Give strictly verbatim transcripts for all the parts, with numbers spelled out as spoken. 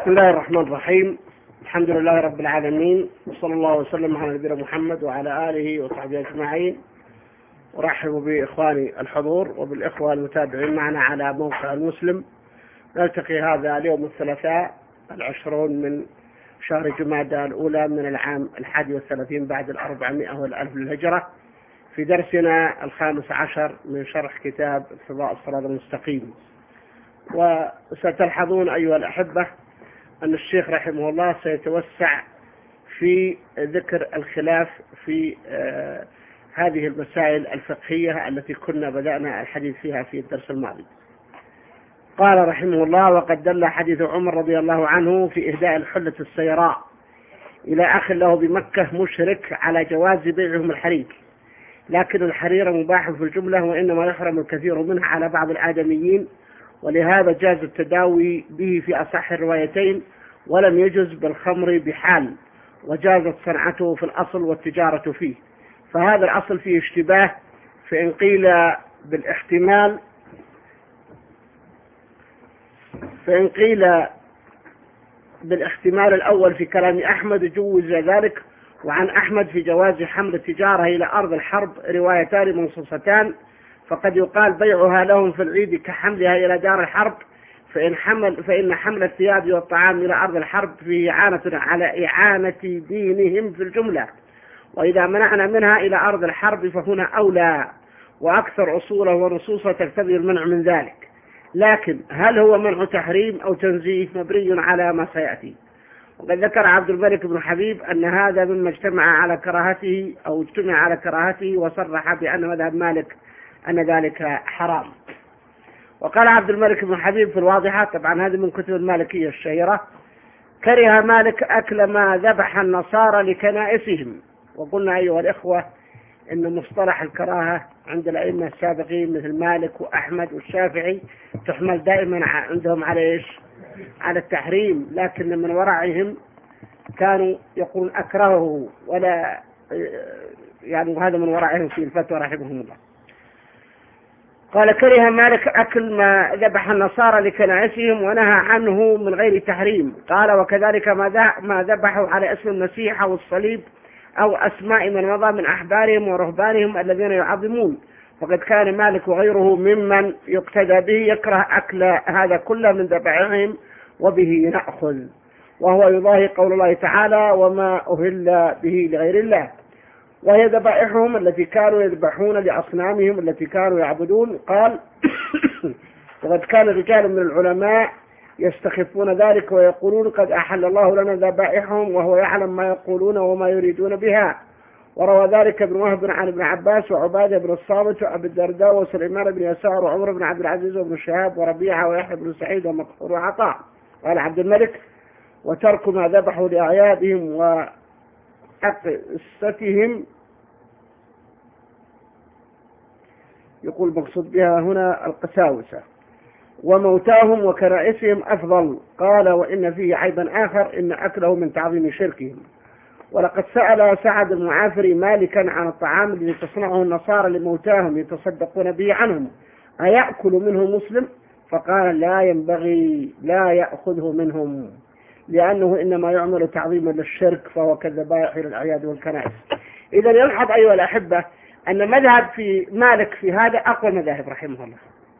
بسم الله الرحمن الرحيم. الحمد لله رب العالمين، وصلى الله وسلم على نبينا محمد وعلى آله وصحبه أجمعين. أرحب بإخواني الحضور وبالإخوة المتابعين معنا على موقع المسلم. نلتقي هذا اليوم الثلاثاء العشرون من شهر جمادى الأولى من العام الحادي والثلاثين بعد الأربعمائة والألف للهجرة، في درسنا الخامس عشر من شرح كتاب اقتضاء الصراط المستقيم. وستلحظون أيها الأحبة أن الشيخ رحمه الله سيتوسع في ذكر الخلاف في آه هذه المسائل الفقهية التي كنا بدأنا الحديث فيها في الدرس الماضي. قال رحمه الله: وقد دل حديث عمر رضي الله عنه في إهداء الحلة السيراء إلى أخ له بمكة مشرك على جواز بيعهم الحرير، لكن الحرير مباح في الجملة، وإنما يحرم الكثير منها على بعض الآدميين، ولهذا جاز التداوي به في أصح الروايتين، ولم يجز بالخمر بحال، وجازت صنعته في الأصل والتجارة فيه. فهذا الأصل فيه اشتباه، فإن قيل بالاحتمال فإن قيل بالاحتمال الأول في كلام أحمد جوز ذلك، وعن أحمد في جواز حمل التجارة إلى أرض الحرب روايتان منصوصتان، فقد يقال بيعها لهم في العيد كحملها إلى دار الحرب، فإن حمل فإن حمل الثياب والطعام إلى أرض الحرب فيه إعانة على إعانة دينهم في الجملة، وإذا منعنا منها إلى أرض الحرب فهنا أولى، وأكثر أصوله ونصوصه تقتضي المنع من ذلك. لكن هل هو منع تحريم أو تنزيه مبني على ما سيأتي. وقد ذكر عبد الملك بن حبيب أن هذا مما اجتمع على كراهته أو اجتمع على كراهته، وصرح بأن مذهب مالك أن ذلك حرام. وقال عبد الملك بن حبيب في الواضحة، طبعا هذه من كتب المالكية الشهيرة: كره مالك أكل ما ذبح النصارى لكنائسهم. وقلنا أيها الإخوة إن مصطلح الكراهة عند الأئمة السابقين مثل مالك وأحمد والشافعي تحمل دائما عندهم على إيش؟ على التحريم، لكن من ورعهم كانوا يقولون أكرهه، ولا يعني هذا من ورعهم في الفتوى رحمهم الله. قال: كره مالك أكل ما ذبح النصارى لكنائسهم ونهى عنه من غير تحريم. قال: وكذلك ما ذبحوا على اسم المسيح أو الصليب أو أسماء من مضى من أحبارهم ورهبانهم الذين يعظمون، وقد كان مالك وغيره ممن يقتدى به يكره أكل هذا كله من ذبائحهم، وبه نأخذ، وهو يضاهي قول الله تعالى: وما أهل به لغير الله، وهي ذبائحهم التي كانوا يذبحون لأصنامهم التي كانوا يعبدون. قال: وقد كان رجال من العلماء يستخفون ذلك ويقولون: قد أحل الله لنا ذبائحهم وهو يعلم ما يقولون وما يريدون بها. وروى ذلك ابن وهب عن ابن عباس وعبادة بن الصامت وأبي الدرداء وسليمان بن يسار وعمر بن عبد العزيز وابن شهاب وربيعة ويحيى بن سعيد ومكحول وعطاء. قال عبد الملك: وترك ما ذبحوا لأعيادهم وأقستهم، يقول مقصود بها هنا القساوسة، وموتاهم وكنائسهم أفضل. قال: وإن فيه عيبا آخر، إن أكله من تعظيم شركهم. ولقد سأل سعد المعافري مالكا عن الطعام الذي تصنعه النصارى لموتاهم يتصدقون به عنهم، أيأكل منه مسلم؟ فقال: لا ينبغي، لا يأخذه منهم، لأنه إنما يعمل تعظيما للشرك، فهو كالذبائح للأعياد والكنائس. إذا يلحظ أيها الأحبة أن مذهب في مالك في هذا أقوى المذاهب رحمه الله،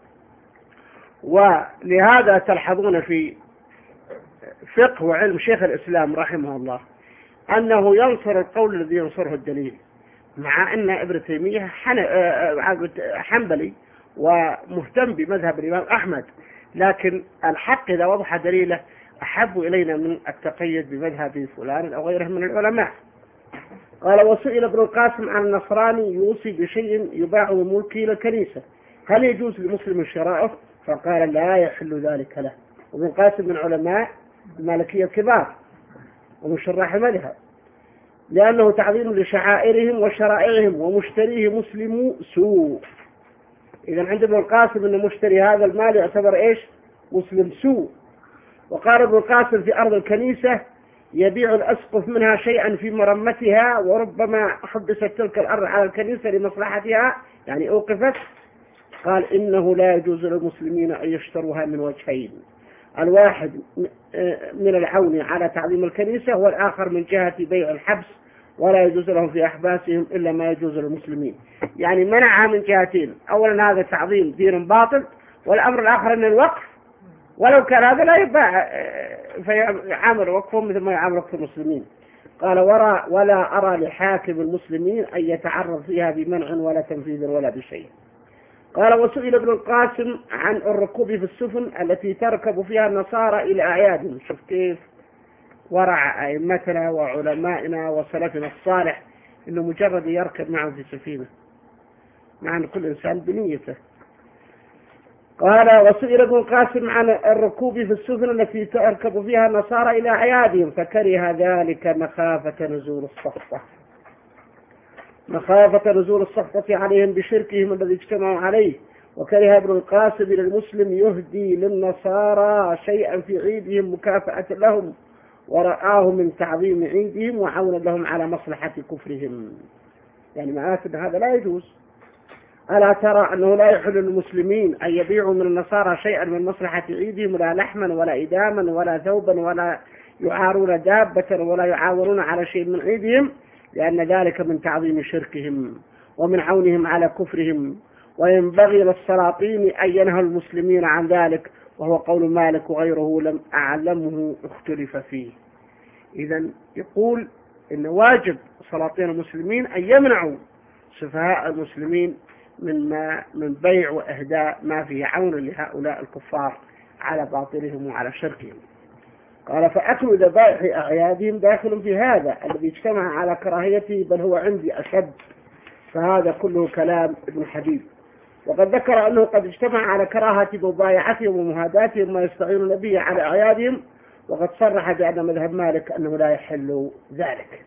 ولهذا تلحظون في فقه وعلم شيخ الإسلام رحمه الله أنه ينصر القول الذي ينصره الدليل، مع أن ابن تيمية حنبلي ومهتم بمذهب الإمام أحمد، لكن الحق إذا وضح دليله أحب إلينا من التقيد بمذهب فلان أو غيره من العلماء. قال: وسئل ابن القاسم عن النصراني يوصي بشيء يباع بملكه للكنيسة، هل يجوز لمسلم شراؤه؟ فقال: لا يحل ذلك له. وابن القاسم من علماء المالكية الكبار ومن شراح المذهب، لأنه تعظيم لشعائرهم وشرائعهم، ومشتريه مسلم سوء. إذا عند ابن القاسم أن مشتري هذا المال يعتبر إيش؟ مسلم سوء. وقال ابن القاسم: في أرض الكنيسة يبيع الأسقف منها شيئا في مرمتها، وربما حبست تلك الأرض على الكنيسة لمصلحتها، يعني أوقفت. قال: إنه لا يجوز للمسلمين أن يشتروها من وجهين: الواحد من العون على تعظيم الكنيسة، والآخر من جهة بيع الحبس، ولا يجوز لهم في أحباسهم إلا ما يجوز للمسلمين. يعني منعها من جهتين، أولا هذا تعظيم دين باطل، والأمر الآخر أن الوقف ولو كان هذا لا يباع فيعامل وقفهم مثل ما يعامل وقف المسلمين. قال ورا ولا أرى لحاكم المسلمين أن يتعرض فيها بمنع ولا تنفيذ ولا بشيء. قال وسئل ابن القاسم عن الركوب في السفن التي تركب فيها النصارى إلى أعيادهم. شوف كيف ورع أئمتنا وعلمائنا وسلفنا الصالح إنه مجرد يركب معهم في سفينة، مع أن كل إنسان بنيته. قال وسئل ابن القاسم عن الركوب في السفن التي تركب فيها النصارى إلى أعيادهم، فكره ذلك مخافة نزول السخطة مخافة نزول السخطة عليهم بشركهم الذي اجتمعوا عليه. وكره ابن القاسم للمسلم يهدي للنصارى شيئا في عيدهم مكافأة لهم، ورآه من تعظيم عيدهم وعونا لهم على مصلحة كفرهم. يعني معناته هذا لا يجوز. ألا ترى أنه لا يحل للمسلمين أن يبيعوا من النصارى شيئا من مصلحة عيدهم، لا لحما ولا إداما ولا ثوبا، ولا يعارون دابة ولا يعاونون على شيء من عيدهم، لأن ذلك من تعظيم شركهم ومن عونهم على كفرهم. وينبغي للسلاطين أن ينهوا المسلمين عن ذلك، وهو قول مالك وغيره لم أعلمه اختلف فيه. إذا يقول إن واجب سلاطين المسلمين أن يمنعوا سفهاء المسلمين من ما من بيع وإهداء ما فيه عون لهؤلاء الكفار على باطلهم وعلى شركهم. قال فأكل ذبائح أعيادهم داخل في هذا الذي اجتمع على كراهيته، بل هو عندي أشد. فهذا كله كلام ابن حبيب. وقد ذكر أنه قد اجتمع على كراهة مبايعتهم ومهاداتهم ما يستعينون به على أعيادهم، وقد صرح بأن مذهب مالك أنه لا يحل ذلك.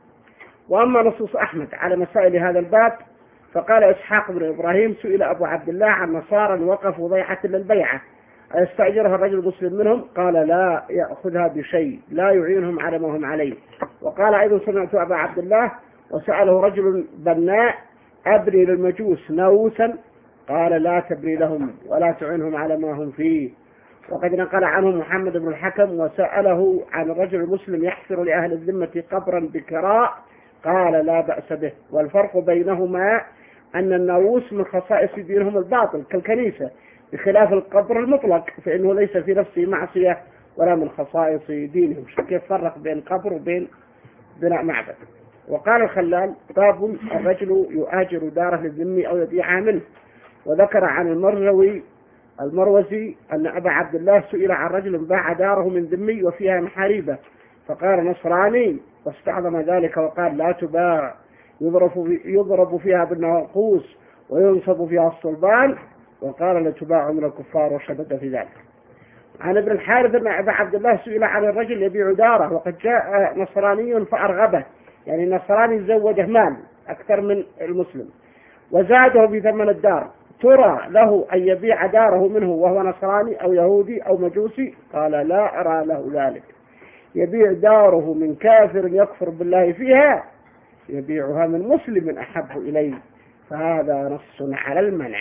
وأما نصوص أحمد على مسائل هذا الباب، فقال إسحاق بن إبراهيم سئل أبو عبد الله عن نصارى وقفوا ضيعة للبيعة أيستأجرها الرجل المسلم منهم؟ قال لا يأخذها بشيء، لا يعينهم على ما هم عليه. وقال أيضا سمعت أبا عبد الله وسأله رجل بناء أبري للمجوس نوسا، قال لا تبري لهم ولا تعينهم على ما هم فيه. وقد نقل عنه محمد بن الحكم وسأله عن الرجل المسلم يحفر لأهل الذمة قبرا بكراء، قال لا بأس به. والفرق بينهما أن الناووس من خصائص دينهم الباطل كالكنيسة، بخلاف القبر المطلق فإنه ليس في نفسه معصية ولا من خصائص دينهم. كيف فرق بين قبر وبين بناء معبد؟ وقال الخلال باب الرجل يؤاجر داره للذمي أو يبيعها منه. وذكر عن المروزي المروزي أن أبا عبد الله سئل عن رجل باع داره من ذمي وفيها محاريبة، فقال نصراني، واستعظم ذلك وقال لا تباع، يضرب يضرب فيها بالناقوس وينصب فيها الصلبان، وقال لا تباع من الكفار، وشدد في ذلك. عن ابن الحارث أن أبا عبد الله سئل عن الرجل يبيع داره وقد جاء نصراني فأرغبه، يعني النصراني زوجه مال أكثر من المسلم وزاده بثمن الدار، ترى له أن يبيع داره منه وهو نصراني أو يهودي أو مجوسي؟ قال لا أرى له ذلك. يبيع داره من كافر يكفر بالله فيها، يبيعها من مسلم أحب إليه، فهذا نص على المنع.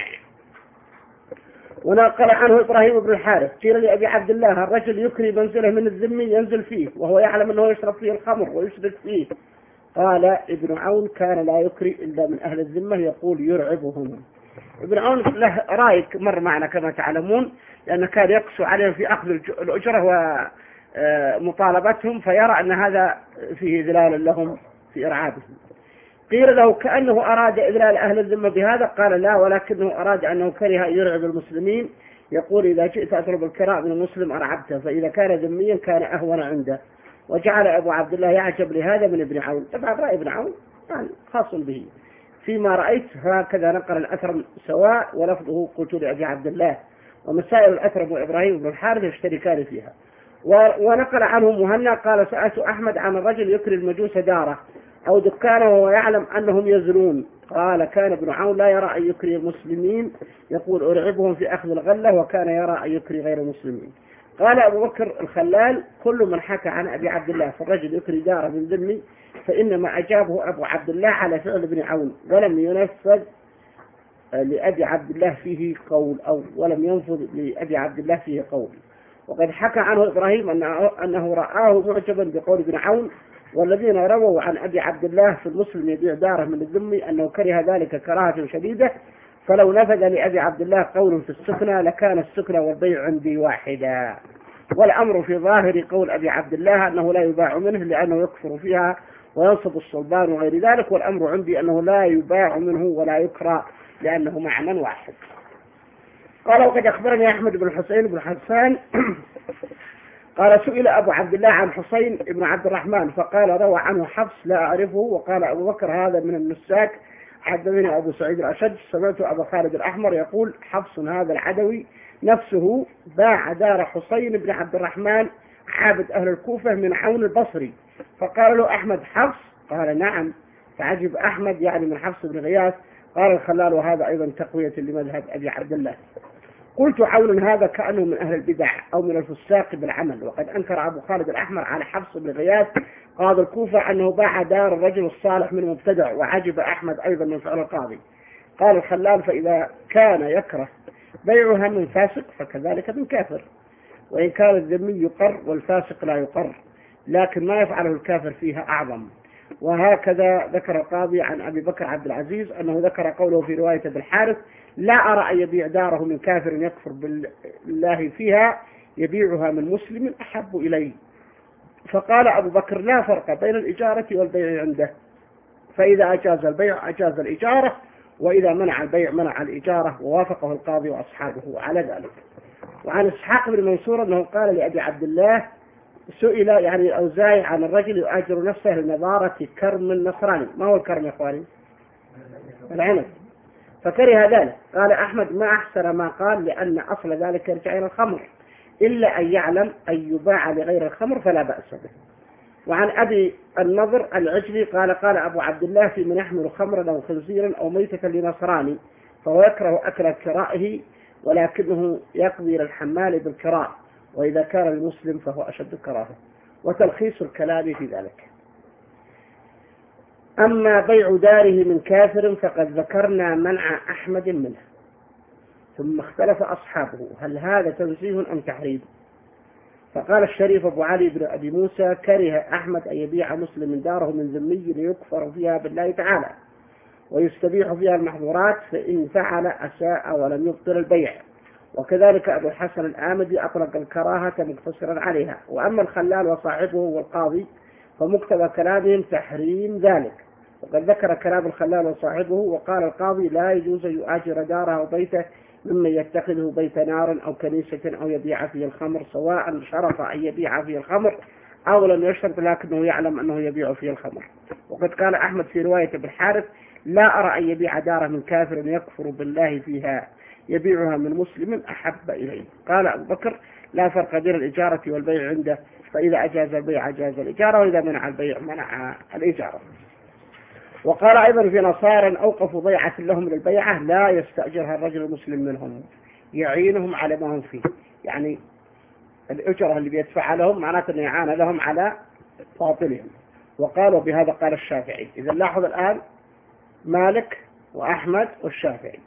ونقل عنه إبراهيم بن الحارث قيل لأبي عبد الله الرجل يكري منزله من الذمي ينزل فيه وهو يعلم أنه يشرب فيه الخمر ويشرك فيه. قال ابن عون كان لا يكري إلا من أهل الذمة، يقول يرعبهم. ابن عون له رأي مر معنا كما تعلمون، لأنه كان يقسو عليهم في أخذ الأجرة ومطالبتهم، فيرى أن هذا فيه إذلال لهم في إرعابهم. قيل له كأنه أراد إذلال أهل الذمة بهذا، قال لا، ولكنه أراد أنه كره يرعب المسلمين، يقول إذا جئت أطلب الكراء من المسلم أرعبته، فإذا كان ذميا كان أهون عنده. وجعل أبو عبد الله يعجب لهذا من ابن عون. طبعا رأي ابن عون يعني خاص به. فيما رأيت هكذا نقل الأثر سواء، ولفظه قلت لأبي عبد الله، ومسائل الأثر وإبراهيم بن الحارث يشتركان فيها. ونقل عنه مهنا قال سألت أحمد عن الرجل يكري المجوس داره أو دكانه وهو يعلم أنهم يزنون، قال كان ابن عون لا يرى أن يكري المسلمين، يقول أرعبهم في أخذ الغلة، وكان يرى أن يكري غير المسلمين. قال أبو بكر الخلال كل من حكى عن أبي عبد الله فالرجل يكري داره من ذمي فإنما أجابه أبو عبد الله على فعل ابن عون، ولم ينفذ لأبي عبد الله فيه قول، أو ولم ينفذ لأبي عبد الله فيه قول. وقد حكى عنه إبراهيم أنه, أنه رآه معجبا بقول ابن عون، والذين رووا عن أبي عبد الله في المسلم يبيع داره من الذمي أنه كره ذلك كراهة شديدة، فلو نفذ لأبي عبد الله قول في السكنى لكان السكنى والبيع عندي واحدا. والأمر في ظاهر قول أبي عبد الله أنه لا يباع منه لأنه يكفر فيها وينصب الصلبان وغير ذلك، والأمر عندي أنه لا يباع منه ولا يكرى لأنه معنى واحد. قال وقد أخبرني أحمد بن حسين بن حسان قال سئل أبو عبد الله عن حسين بن عبد الرحمن فقال روى عنه حفص لا أعرفه، وقال أبو بكر هذا من النساك، حدثني أبو سعيد الأشج سمعت أبا خالد الأحمر يقول حفص هذا العدوي نفسه باع دار حسين بن عبد الرحمن عابد أهل الكوفة من عون البصري، فقال له أحمد حفص؟ قال نعم، فعجب أحمد يعني من حفص بن غياث. قال الخلال وهذا أيضا تقوية لمذهب أبي عبد الله. قلت عون هذا كأنه من أهل البدع أو من الفساق بالعمل، وقد أنكر أبو خالد الأحمر على حفص بن غياث قاضي الكوفة أنه باع دار الرجل الصالح من مبتدع، وعجب أحمد أيضا من فعل القاضي. قال الخلال فإذا كان يكره بيعها من فاسق فكذلك من كافر، وإن كان الذمي يقر والفاسق لا يقر، لكن ما يفعله الكافر فيها أعظم. وهكذا ذكر القاضي عن أبي بكر عبد العزيز أنه ذكر قوله في رواية ابن الحارث لا أرى أن يبيع داره من كافر يكفر بالله فيها، يبيعها من مسلم أحب إليه. فقال أبو بكر لا فرق بين الإجارة والبيع عنده، فإذا أجاز البيع أجاز الإجارة، وإذا منع البيع منع الإجارة، ووافقه القاضي وأصحابه على ذلك. وعن إسحاق بن منصور أنه قال لأبي عبد الله سئل يعني الأوزاعي عن الرجل يؤجر نفسه لنظارة كرم النصراني. ما هو الكرم يا إخواني؟ العنب. فكره ذلك. قال أحمد ما أحسن ما قال، لأن أصل ذلك يرجع إلى الخمر، إلا أن يعلم أن يباع لغير الخمر فلا بأس به. وعن أبي النضر العجلي قال قال أبو عبد الله في من يحمل خمرا أو خنزيرا أو ميتة لنصراني فهو يكره أكل كرائه، ولكنه يقضي للحمال بالكراء، وإذا كان المسلم فهو أشد كراهه. وتلخيص الكلام في ذلك. أما بيع داره من كافر فقد ذكرنا منع أحمد منه، ثم اختلف أصحابه هل هذا تنزيه أم تحريم؟ فقال الشريف أبو علي بن أبي موسى كره أحمد أن يبيع مسلم داره من ذمي ليكفر فيها بالله تعالى ويستبيح فيها المحظورات، فإن فعل أساء ولم يبطل البيع. وكذلك أبو الحسن الآمدي أطلق الكراهة مقتصرا عليها. وأما الخلال وصاحبه والقاضي فمقتضى كلامهم تحريم ذلك، وقد ذكر كلام الخلال وصاحبه. وقال القاضي لا يجوز أن يؤاجر داره أو بيته ممن يتخذه بيت نار أو كنيسة أو يبيع فيه الخمر، سواء شرط أن يبيع فيه الخمر أو لم يشترط لكنه يعلم أنه يبيع فيه الخمر. وقد قال أحمد في رواية ابن الحارث لا أرى أن يبيع داره من كافر يكفر بالله فيها، يبيعها من مسلم أحب إليه. قال أبو بكر لا فرق بين الإجارة والبيع عنده، فإذا أجاز البيع أجاز الإجارة، وإذا منع البيع منع الإجارة. وقال أيضا في نصارى أوقفوا ضيعة لهم للبيعة لا يستأجرها الرجل المسلم منهم يعينهم على ما هم فيه، يعني الأجرة اللي بيدفع لهم معناته أنه يعان لهم على باطلهم. وقالوا بهذا قال الشافعي. إذا لاحظ الآن مالك وأحمد والشافعي.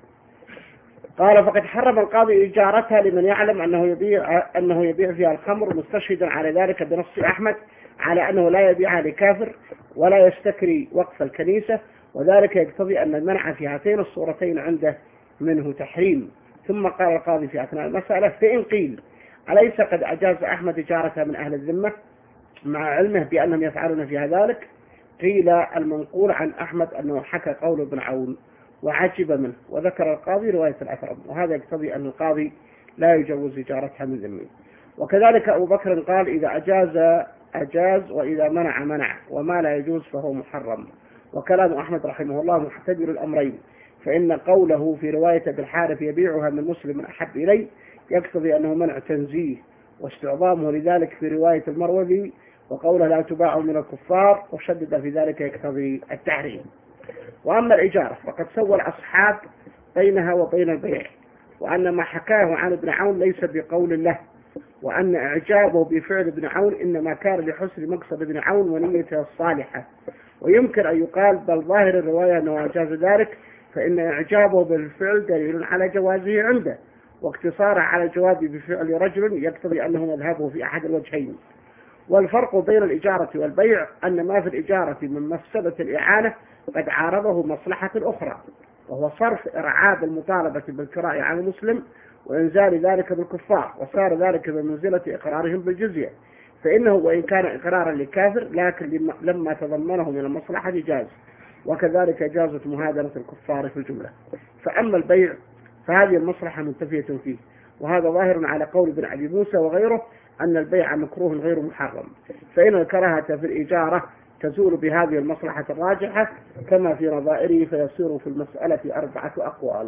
قال فقد حرم القاضي إجارتها لمن يعلم أنه يبيع أنه يبيع فيها الخمر، مستشهدا على ذلك بنص أحمد على أنه لا يبيعها لكافر ولا يستكري وقف الكنيسة، وذلك يقتضي أن المنع في هاتين الصورتين عنده منه تحريم. ثم قال القاضي في أثناء المسألة فإن قيل أليس قد أجاز أحمد إجارتها من أهل الذمة مع علمه بأنهم يفعلون فيها ذلك؟ قيل المنقول عن أحمد أنه حكى قول ابن عون وعجب منه، وذكر القاضي رواية الأثرم، وهذا يقتضي أن القاضي لا يجوز إجارتها من ذمه. وكذلك أبو بكر قال إذا أجاز أجاز وإذا منع منع، وما لا يجوز فهو محرم. وكلام أحمد رحمه الله محتمل الأمرين، فإن قوله في رواية ابن الحارث يبيعها من مسلم أحب إليه يقتضي أنه منع تنزيه، واستعظامه لذلك في رواية المروذي وقوله لا تباع من الكفار، وشدد في ذلك يقتضي التحريم. وأما الإجارة فقد سوى الأصحاب بينها وبين البيع، وأن ما حكاه عن ابن عون ليس بقول الله، وأن إعجابه بفعل ابن عون إنما كان لحسن مقصد ابن عون ونيته الصالحة. ويمكن أن يقال بل ظاهر الرواية أنه أجاز ذلك، فإن إعجابه بالفعل دليل على جوازه عنده، واقتصاره على الجواب بفعل رجل يقتضي أنه مذهبه في أحد الوجهين. والفرق بين الإجارة والبيع أن ما في الإجارة من مفسدة الإعانة قد عارضه مصلحة أخرى، وهو صرف إرعاب المطالبة بالكراء عن المسلم وإنزال ذلك بالكفار، وصار ذلك بمنزلة إقرارهم بالجزية، فإنه وإن كان إقرارا لكافر لكن لما تضمنه من المصلحة جاز، وكذلك جازت مهادنة الكفار في الجملة. فأما البيع فهذه المصلحة منتفية فيه، وهذا ظاهر على قول ابن أبي موسى وغيره أن البيع مكروه غير محرم، فإن الكراهة في الإجارة تزول بهذه المصلحة الراجحة كما في نظائره، فيصير في المسألة أربعة أقوال.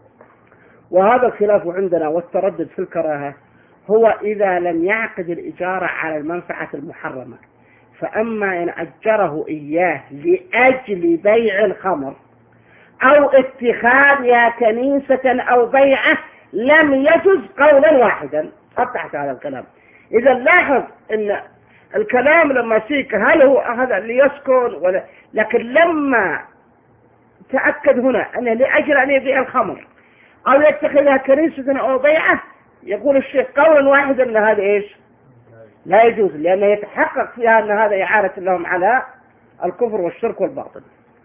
وهذا الخلاف عندنا والتردد في الكراهة هو إذا لم يعقد الإجارة على المنفعة المحرمة. فأما إن أجره إياه لأجل بيع الخمر أو اتخاذها كنيسة أو بيعه لم يجز قولا واحدا. قطعت هذا الكلام. إذا لاحظ أن الكلام لما سيك هل هو هذا ليسكن ولا، لكن لما تأكد هنا أنه لأجل أن يبيع الخمر أو يتخذها كنيسة أو بيعه، يقول الشيخ قولا واحدا أن هذا إيش لا يجوز، لأنه يتحقق فيها أن هذا إعانة لهم على الكفر والشرك والباطل.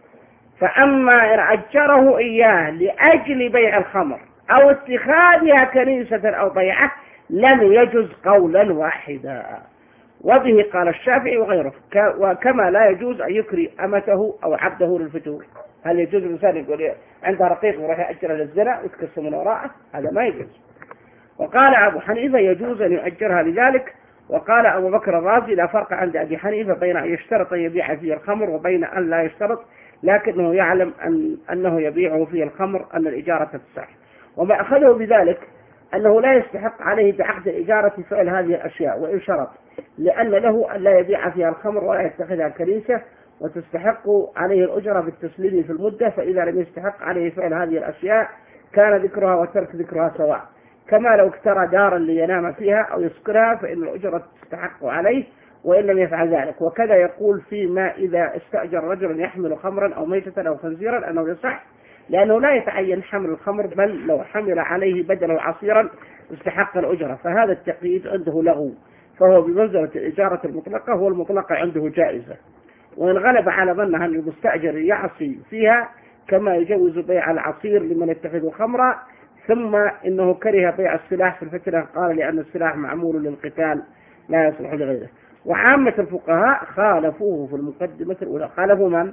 فأما إن أجره إياه لأجل بيع الخمر أو اتخاذها كنيسة أو بيعه لم يجوز قولا واحدا. وبه قال الشافعي وغيره، وكما لا يجوز أن يكري أمته أو عبده للفتور. هل يجوز الإنسان يقول عنده رقيق وراح يأجره للزنا ويتكسر من وراءه؟ هذا ما يجوز. وقال أبو حنيفة يجوز أن يؤجرها لذلك. وقال أبو بكر الرازي لا فرق عند أبي حنيفة بين أن يشترط أن يبيع فيه الخمر وبين أن لا يشترط، لكنه يعلم أن أنه يبيعه فيه الخمر أن الإجارة تصح. وما أخذه بذلك أنه لا يستحق عليه بعقد الإجارة فعل هذه الأشياء وإن شرط، لأن له أن لا يبيع فيها الخمر ولا يتخذها كنيسة، وتستحق عليه الأجرة بالتسليم في المدة. فإذا لم يستحق عليه فعل هذه الأشياء كان ذكرها وترك ذكرها سواء، كما لو اكترى دارا لينام فيها أو يسكنها فإن الأجرة تستحق عليه وإن لم يفعل ذلك. وكذا يقول فيما إذا استأجر رجلا يحمل خمرا أو ميتة أو خنزيرا أنه يصح، لأنه لا يتعين حمل الخمر، بل لو حمل عليه بدلا عصيرا استحق الأجرة. فهذا التقييد عنده لغو، فهو بمنزلة الإجارة المطلقة، هو المطلقة عنده جائزة. وإن غلب على ظنها أن المستأجر يعصي فيها كما يجوز بيع العصير لمن يتخذ خمرا، ثم إنه كره بيع السلاح في الفتنة، قال لأن السلاح معمول للقتال لا يصلح لغيره. وعامة الفقهاء خالفوه في المقدمة الأولى. خالفوا من؟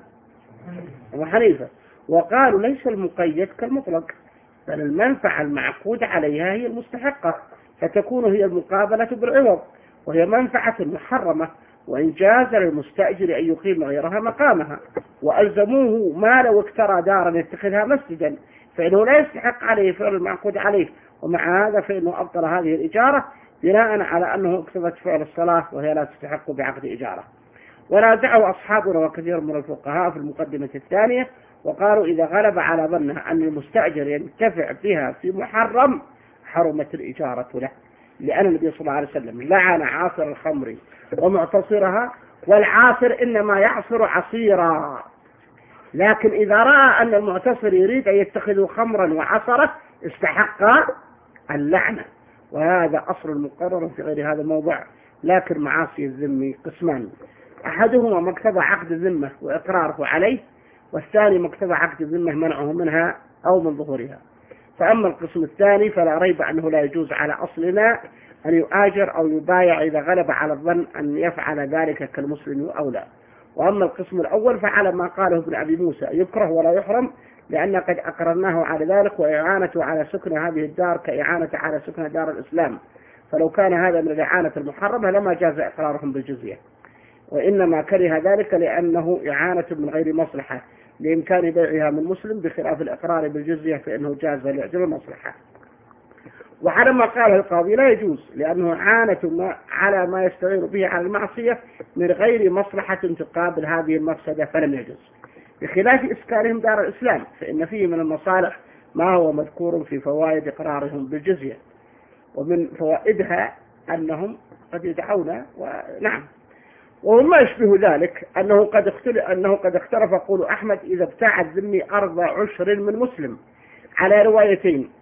أبو حنيفة، وقالوا ليس المقيد كالمطلق، بل المنفعة المعقود عليها هي المستحقة، فتكون هي المقابلة بالعوض، وهي منفعة محرمة، وإن جاز للمستأجر أن يقيم غيرها مقامها. وألزموه ما لو اكترى دارا يتخذها مسجدا، فإنه لا يستحق عليه فعل المعقود عليه، ومع هذا فإنه أبطل هذه الإجارة بناء على أنه اكتبت فعل الصلاة وهي لا تستحق بعقد إجارة. ونازعه أصحابنا وكثير من الفقهاء في المقدمة الثانية، وقالوا إذا غلب على ظنها أن المستأجر ينتفع بها في محرم حرمت الإجارة له، لأن النبي صلى الله عليه وسلم لعن عاصر الخمر ومعتصرها، والعاصر إنما يعصر عصيرا، لكن إذا رأى أن المعتصر يريد أن يتخذ خمرا وعصره استحق اللعنة. وهذا أصل مقرر في غير هذا الموضوع. لكن معاصي الذمي قسمان، أحدهما مقتضى عقد الذمة وإقراره عليه، والثاني مقتضى عقد الذمة منعه منها أو من ظهورها. فأما القسم الثاني فلا ريب أنه لا يجوز على أصلنا أن يؤاجر أو يبايع إذا غلب على الظن أن يفعل ذلك كالمسلم أو لا. وأما القسم الأول فعلى ما قاله ابن أبي موسى يكره ولا يحرم، لأن قد أقررناه على ذلك، وإعانته على سكن هذه الدار كإعانة على سكن دار الإسلام، فلو كان هذا من الإعانة المحرمة لما جاز إقرارهم بالجزية، وإنما كره ذلك لأنه إعانة من غير مصلحة لإمكان بيعها من مسلم، بخلاف الإقرار بالجزية فإنه جاز لأجل المصلحة. وعلى ما قاله القاضي لا يجوز، لأنه عانة على ما يستعين به على المعصية من غير مصلحة تقابل هذه المفسدة فلم يجوز، بخلاف إسكانهم دار الإسلام فإن فيه من المصالح ما هو مذكور في فوائد إقرارهم بالجزية. ومن فوائدها أنهم قد يدعون، ونعم، وما يشبه ذلك أنه قد اختلف أنه قد اختلف قول أحمد إذا ابتاع الذمي أرض عشر من مسلم على روايتين،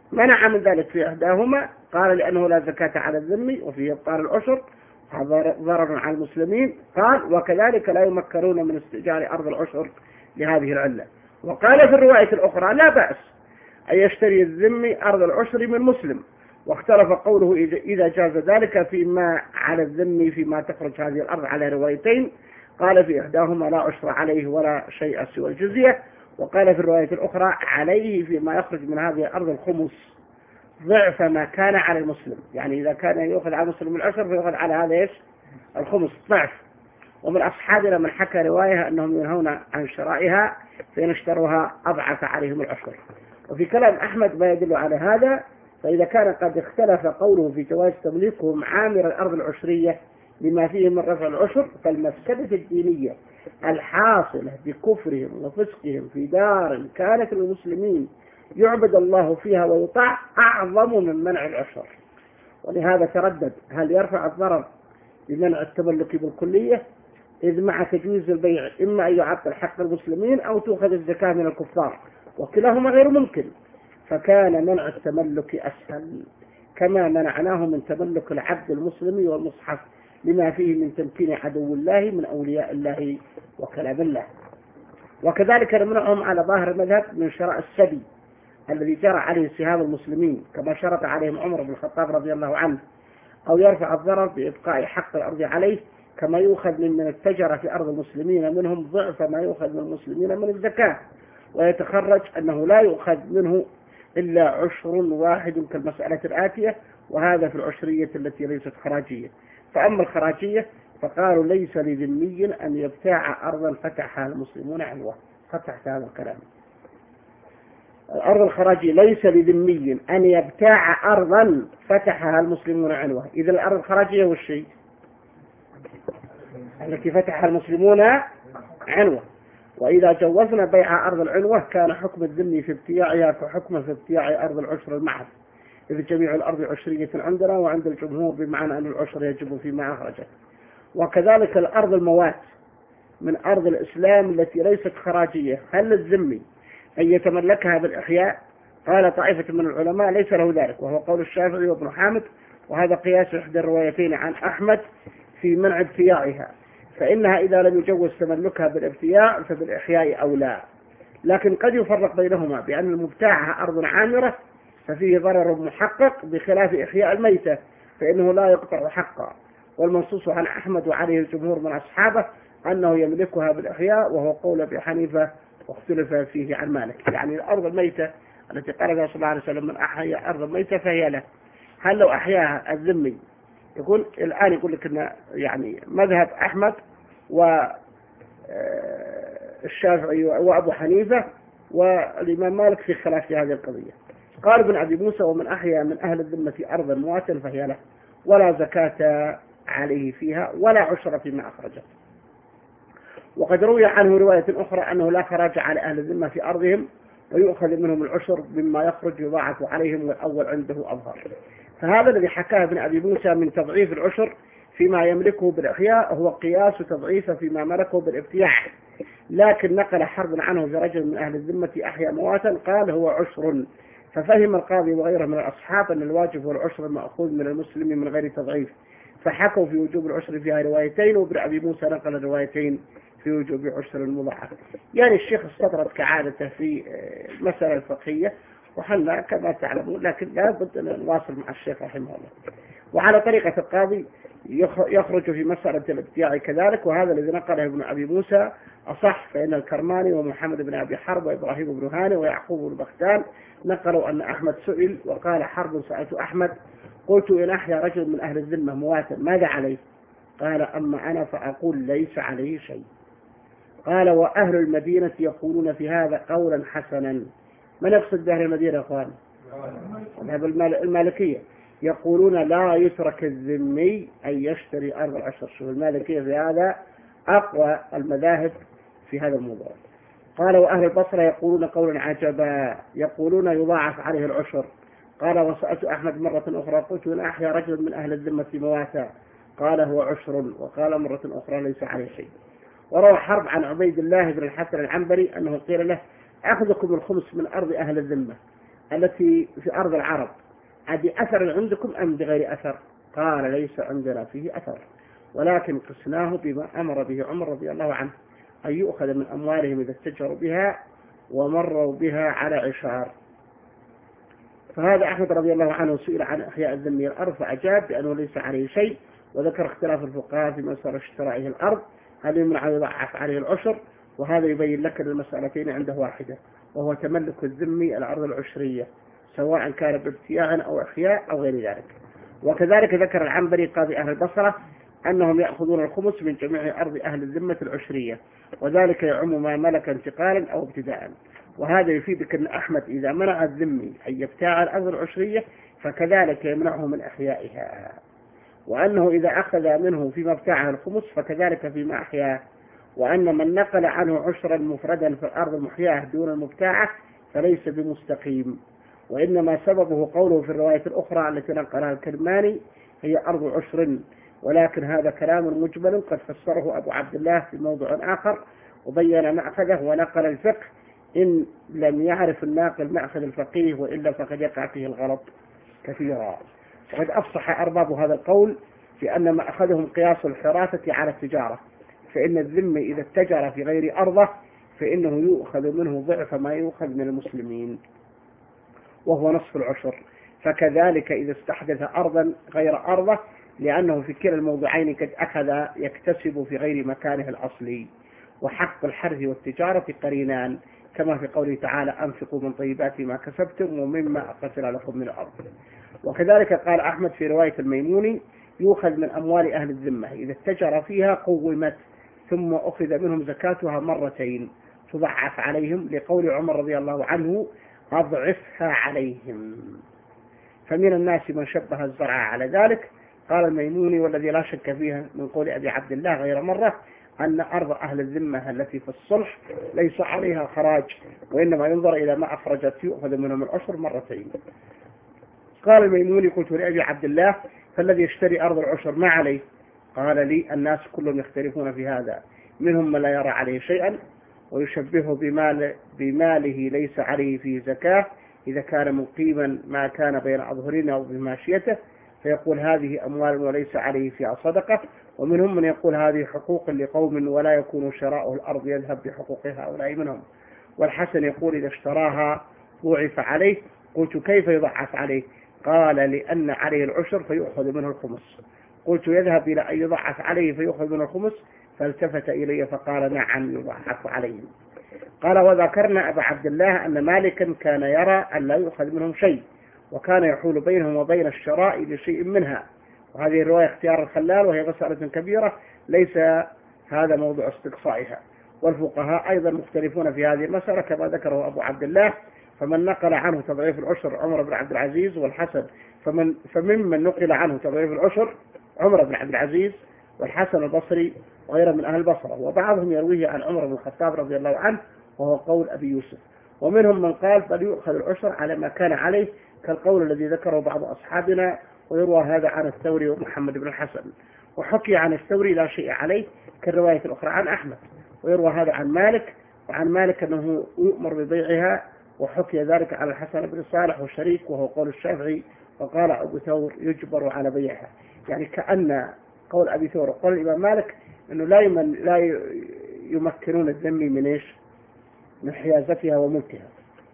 منع من ذلك في إحداهما، قال لأنه لا زكاة على الذمي وفيه إبطال العشر، هذا ضرر على المسلمين. قال وكذلك لا يمكنون من استئجار أرض العشر لهذه العلة. وقال في الرواية الأخرى لا بأس أن يشتري الذمي أرض العشر من مسلم، واختلف قوله إذا جاز ذلك فيما على الذمي فيما تخرج هذه الأرض على روايتين، قال في إحداهما لا عشر عليه ولا شيء سوى الجزية، وقال في الرواية الأخرى عليه فيما يخرج من هذه الأرض الخمس ضعف ما كان على المسلم، يعني إذا كان يأخذ على المسلم العشر فيأخذ على هذا إيش الخمس ضعف. ومن أصحابنا من حكى رواية أنهم ينهون عن شرائها فإن اشتروها أضعف عليهم العشر. وفي كلام أحمد ما يدل على هذا. فإذا كان قد اختلف قوله في جواز تمليكهم عامر الأرض العشرية لما فيه من رفع العشر، فالمفسدة الدينية الحاصلة بكفرهم وفسقهم في دار كانت للمسلمين يعبد الله فيها ويطاع أعظم من منع العشر. ولهذا تردد هل يرفع الضرر بمنع التملك بالكلية، إذ مع تجويز البيع إما أن يعطل حق المسلمين أو تؤخذ الزكاة من الكفار، وكلاهما غير ممكن، فكان منع التملك أسهل، كما منعناه من تملك العبد المسلم والمصحف لما فيه من تمكين عدو الله من أولياء الله وكلام الله. وكذلك نمنعهم على ظاهر المذهب من شراء السبي الذي جرى عليه سهام المسلمين، كما شرط عليهم عمر بن الخطاب رضي الله عنه، أو يرفع الضرر بإبقاء حق الأرض عليه، كما يؤخذ من من التجرة في أرض المسلمين منهم ضعف ما يؤخذ من المسلمين من الزكاة، ويتخرج أنه لا يؤخذ منه إلا عشر واحد كالمسألة الآتية، وهذا في العشرية التي ليست خراجية. فأما الخراجية فقالوا ليس لذمي أن يبتاع أرضا فتحها المسلمون عنوة. فتحت هذا الكلام، الأرض الخراجية ليس لذمي أن يبتاع أرضا فتحها المسلمون عنوة. إذا الأرض الخراجية والشيء التي فتحها المسلمون عنوة. وإذا جوزنا بيع أرض العنوة كان حكم الذمي في ابتياعها كحكم في ابتياع أرض العشر المحض، إذ جميع الأرض عشرية عندنا وعند الجمهور، بمعنى أن العشر يجب فيما أخرجه. وكذلك الأرض الموات من أرض الإسلام التي ليست خراجية، هل الذمي أن يتملكها بالإحياء؟ قال طائفة من العلماء ليس له ذلك، وهو قول الشافعي وابن حامد، وهذا قياس إحدى الروايتين عن أحمد في منع ابتياعها، فإنها إذا لم يجوز تملكها بالابتياع فبالإحياء أولى. لكن قد يفرق بينهما بأن المبتاعها أرض عامرة ففيه ضرر محقق، بخلاف إحياء الميتة فإنه لا يقطع حقا. والمنصوص عن أحمد وعليه الجمهور من أصحابه أنه يملكها بالإحياء، وهو قول أبي حنيفة واختلف فيه عن مالك. يعني الأرض الميتة التي قال صلى الله عليه وسلم من أحيا أرض الميتة فهي له. هل لو أحياها الذمي يقول الآن يقول لك إن يعني مذهب أحمد والشافعي وأبو حنيفة والإمام مالك في خلاف في هذه القضية. قال ابن أبي موسى ومن أحيا من أهل الذمة أرضا مواتا فهي له، ولا زكاة عليه فيها ولا عشر فيما أخرجه. وقد روي عنه رواية أخرى أنه لا خراج على أهل الذمة في أرضهم ويؤخذ منهم العشر مما يخرج يضاعف عليهم، والأول عنده أظهر. فهذا الذي حكاه ابن أبي موسى من تضعيف العشر فيما يملكه بالإحياء هو قياس تضعيفه فيما ملكه بالابتياع. لكن نقل حرب عنه في رجل من أهل الذمة أحيا مواتا قال هو عشر، ففهم القاضي وغيره من الأصحاب أن الواجب هو العشر المأخوذ من المسلم من غير تضعيف، فحكوا في وجوب العشر فيها روايتين، وابن أبي موسى نقل الروايتين في وجوب عشر المضاعف. يعني الشيخ استطرد كعادته في المسألة الفقهية وحنا كما تعلمون، لكن لا بد أن نواصل مع الشيخ رحمه الله. وعلى طريقة القاضي يخرج في مسألة الابتياع كذلك، وهذا الذي نقله ابن أبي موسى أصح، فإن الكرماني ومحمد بن أبي حرب وإبراهيم بن هاني ويعقوب بن بختان نقلوا أن أحمد سئل وقال حرب سألت أحمد قلت إن أحيا رجل من أهل الذمة مواتا ماذا عليه؟ قال أما أنا فأقول ليس عليه شيء. قال وأهل المدينة يقولون في هذا قولا حسنا. من يقصد بأهل المدينة يا أخوان؟ المالكية يقولون لا يترك الذمي أن يشتري أرض العشر. شوف المالكية في هذا أقوى المذاهب في هذا الموضوع. قال وأهل البصرة يقولون قولا عجبا، يقولون يضاعف عليه العشر. قال وسألت أحمد مرة أخرى قلت إن أحيا رجل من أهل الذمة مواتا قال هو عشر، وقال مرة أخرى ليس عليه شيء. وروى حرب عن عبيد الله بن الحسن العنبري أنه قيل له أخذكم الخمس من أرض أهل الذمة، التي في أرض العرب بأثر عندكم أم بغير أثر؟ قال ليس عندنا فيه أثر، ولكن قسناه بما أمر به عمر رضي الله عنه، أن يؤخذ من أموالهم إذا استجروا بها ومروا بها على عشار. فهذا أحمد رضي الله عنه سئل عن إحياء الذمي الأرض فأجاب بأنه ليس عليه شيء، وذكر اختلاف الفقهاء في مسألة اشترائه الأرض، هل يمنع أن يضعف عليه العشر؟ وهذا يبين لك أن المسألتين عنده واحدة، وهو تملك الذمي الأرض العشرية سواء كان بابتياع أو إحياء أو غير ذلك. وكذلك ذكر العنبري قاضي أهل البصرة أنهم يأخذون الخمس من جميع أرض أهل الذمة العشرية، وذلك يعم ما ملك انتقالا أو ابتداء. وهذا يفيدك أن أحمد إذا منع الذمي أن يبتاع الأرض العشرية فكذلك يمنعه من إحيائها، وأنه إذا أخذ منه فيما ابتاعه الخمس فكذلك فيما أحياه، وأن من نقل عنه عشرا مفردا في الأرض المحياه دون المبتاعة فليس بمستقيم، وإنما سببه قوله في الرواية الأخرى التي نقلها الكرماني هي أرض عشر، ولكن هذا كلام مجمل قد فسره أبو عبد الله في موضوع آخر وبين مأخذه ونقل الفقه إن لم يعرف الناقل مأخذ الفقيه، وإلا فقد يقع فيه الغلط كثيرا. وقد أفصح أرباب هذا القول في أن مأخذهم قياس الحراثة على التجارة، فإن الذمي إذا اتجر في غير أرضه فإنه يؤخذ منه ضعف ما يؤخذ من المسلمين وهو نصف العشر، فكذلك إذا استحدث أرضا غير أرضه، لأنه في كلا الموضعين قد أخذ يكتسب في غير مكانه الأصلي. وحق الحرث والتجارة قرينان، كما في قوله تعالى أنفقوا من طيبات ما كسبتم ومما أخرجنا لكم من الأرض. وكذلك قال أحمد في رواية الميموني يؤخذ من أموال أهل الذمة إذا اتجر فيها قومت ثم أخذ منهم زكاتها مرتين تضعف عليهم، لقول عمر رضي الله عنه أضعفها عليهم. فمن الناس من شبه الزرع على ذلك. قال الميموني والذي لا شك فيها من قول أبي عبد الله غير مرة أن أرض أهل الذمة التي في الصلح ليس عليها خراج، وإنما ينظر إلى ما أخرجت يؤخذ منهم العشر مرتين. قال الميموني قلت لأبي عبد الله فالذي يشتري أرض العشر ما عليه؟ قال لي الناس كلهم يختلفون في هذا، منهم من لا يرى عليه شيئا ويشبهه بمال بماله ليس عليه فيه زكاة إذا كان مقيما ما كان بين أظهرنا أو بماشيته، فيقول هذه أموال وليس عليه فيها صدقة. ومنهم من يقول هذه حقوق لقوم ولا يكون شراء الأرض يذهب بحقوق هؤلاء منهم. والحسن يقول إذا اشتراها ضعف عليه. قلت كيف يضعف عليه؟ قال لأن عليه العشر فيؤخذ منه الخمس. قلت يذهب إلى أن يضعف عليه فيؤخذ منه الخمس؟ فالتفت إلي فقال نعم يضعف عليه. قال وذكرنا أبا عبد الله أن مالكا كان يرى أن لا يؤخذ منهم شيء، وكان يحول بينهم وبين الشراء لشيء منها، وهذه الرواية اختيار الخلال وهي مسألة كبيرة ليس هذا موضوع استقصائها. والفقهاء أيضا مختلفون في هذه المسألة كما ذكره أبو عبد الله، فمن نقل عنه تضعيف العشر عمر بن عبد العزيز والحسن، فمن فممن نقل عنه تضعيف العشر عمر بن عبد العزيز والحسن البصري وغيره من أهل البصرة، وبعضهم يرويه عن عمر بن الخطاب رضي الله عنه وهو قول أبي يوسف. ومنهم من قال بل يؤخذ العشر على ما كان عليه كالقول الذي ذكره بعض أصحابنا، ويروى هذا عن الثوري ومحمد بن الحسن. وحكي عن الثوري لا شيء عليه كالرواية الأخرى عن أحمد، ويروى هذا عن مالك، وعن مالك أنه يؤمر ببيعها، وحكي ذلك على الحسن بن صالح وشريك وهو قول الشافعي، وقال أبو ثور يجبر على بيعها. يعني كأن قول أبي ثور وقول الإمام مالك أنه لا يمن لا يمكنون الذمي من إيش؟ من حيازتها وملكها.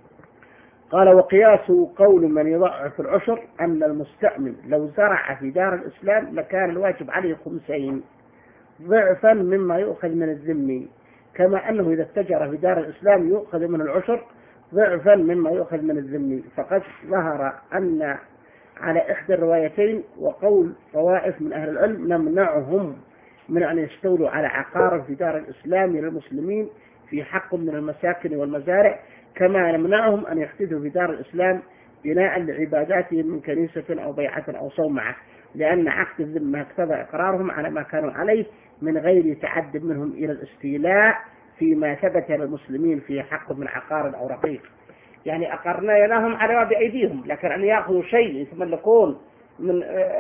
قال وقياس قول من يضعف العشر أن المستأمن لو زرع في دار الإسلام لكان الواجب عليه خمسين ضعفا مما يؤخذ من الذمي، كما أنه إذا اتجر في دار الإسلام يؤخذ من العشر ضعفا مما يؤخذ من الذمي. فقد ظهر أن على إحدى الروايتين وقول طوائف من أهل العلم نمنعهم من أن يستولوا على عقار في دار الإسلام للمسلمين في حق من المساكن والمزارع، كما نمنعهم أن يحدثوا في دار الإسلام بناء لعباداتهم من كنيسة أو بيعة أو صومعة، لأن عقد الذمة اقتضى إقرارهم على ما كانوا عليه من غير تعد منهم إلى الاستيلاء فيما ثبت للمسلمين في حق من عقار أو رقيق. يعني أقرنا لهم على ما بأيديهم، لكن أن يأخذوا شيء يتملكون من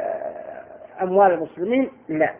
أموال المسلمين لا.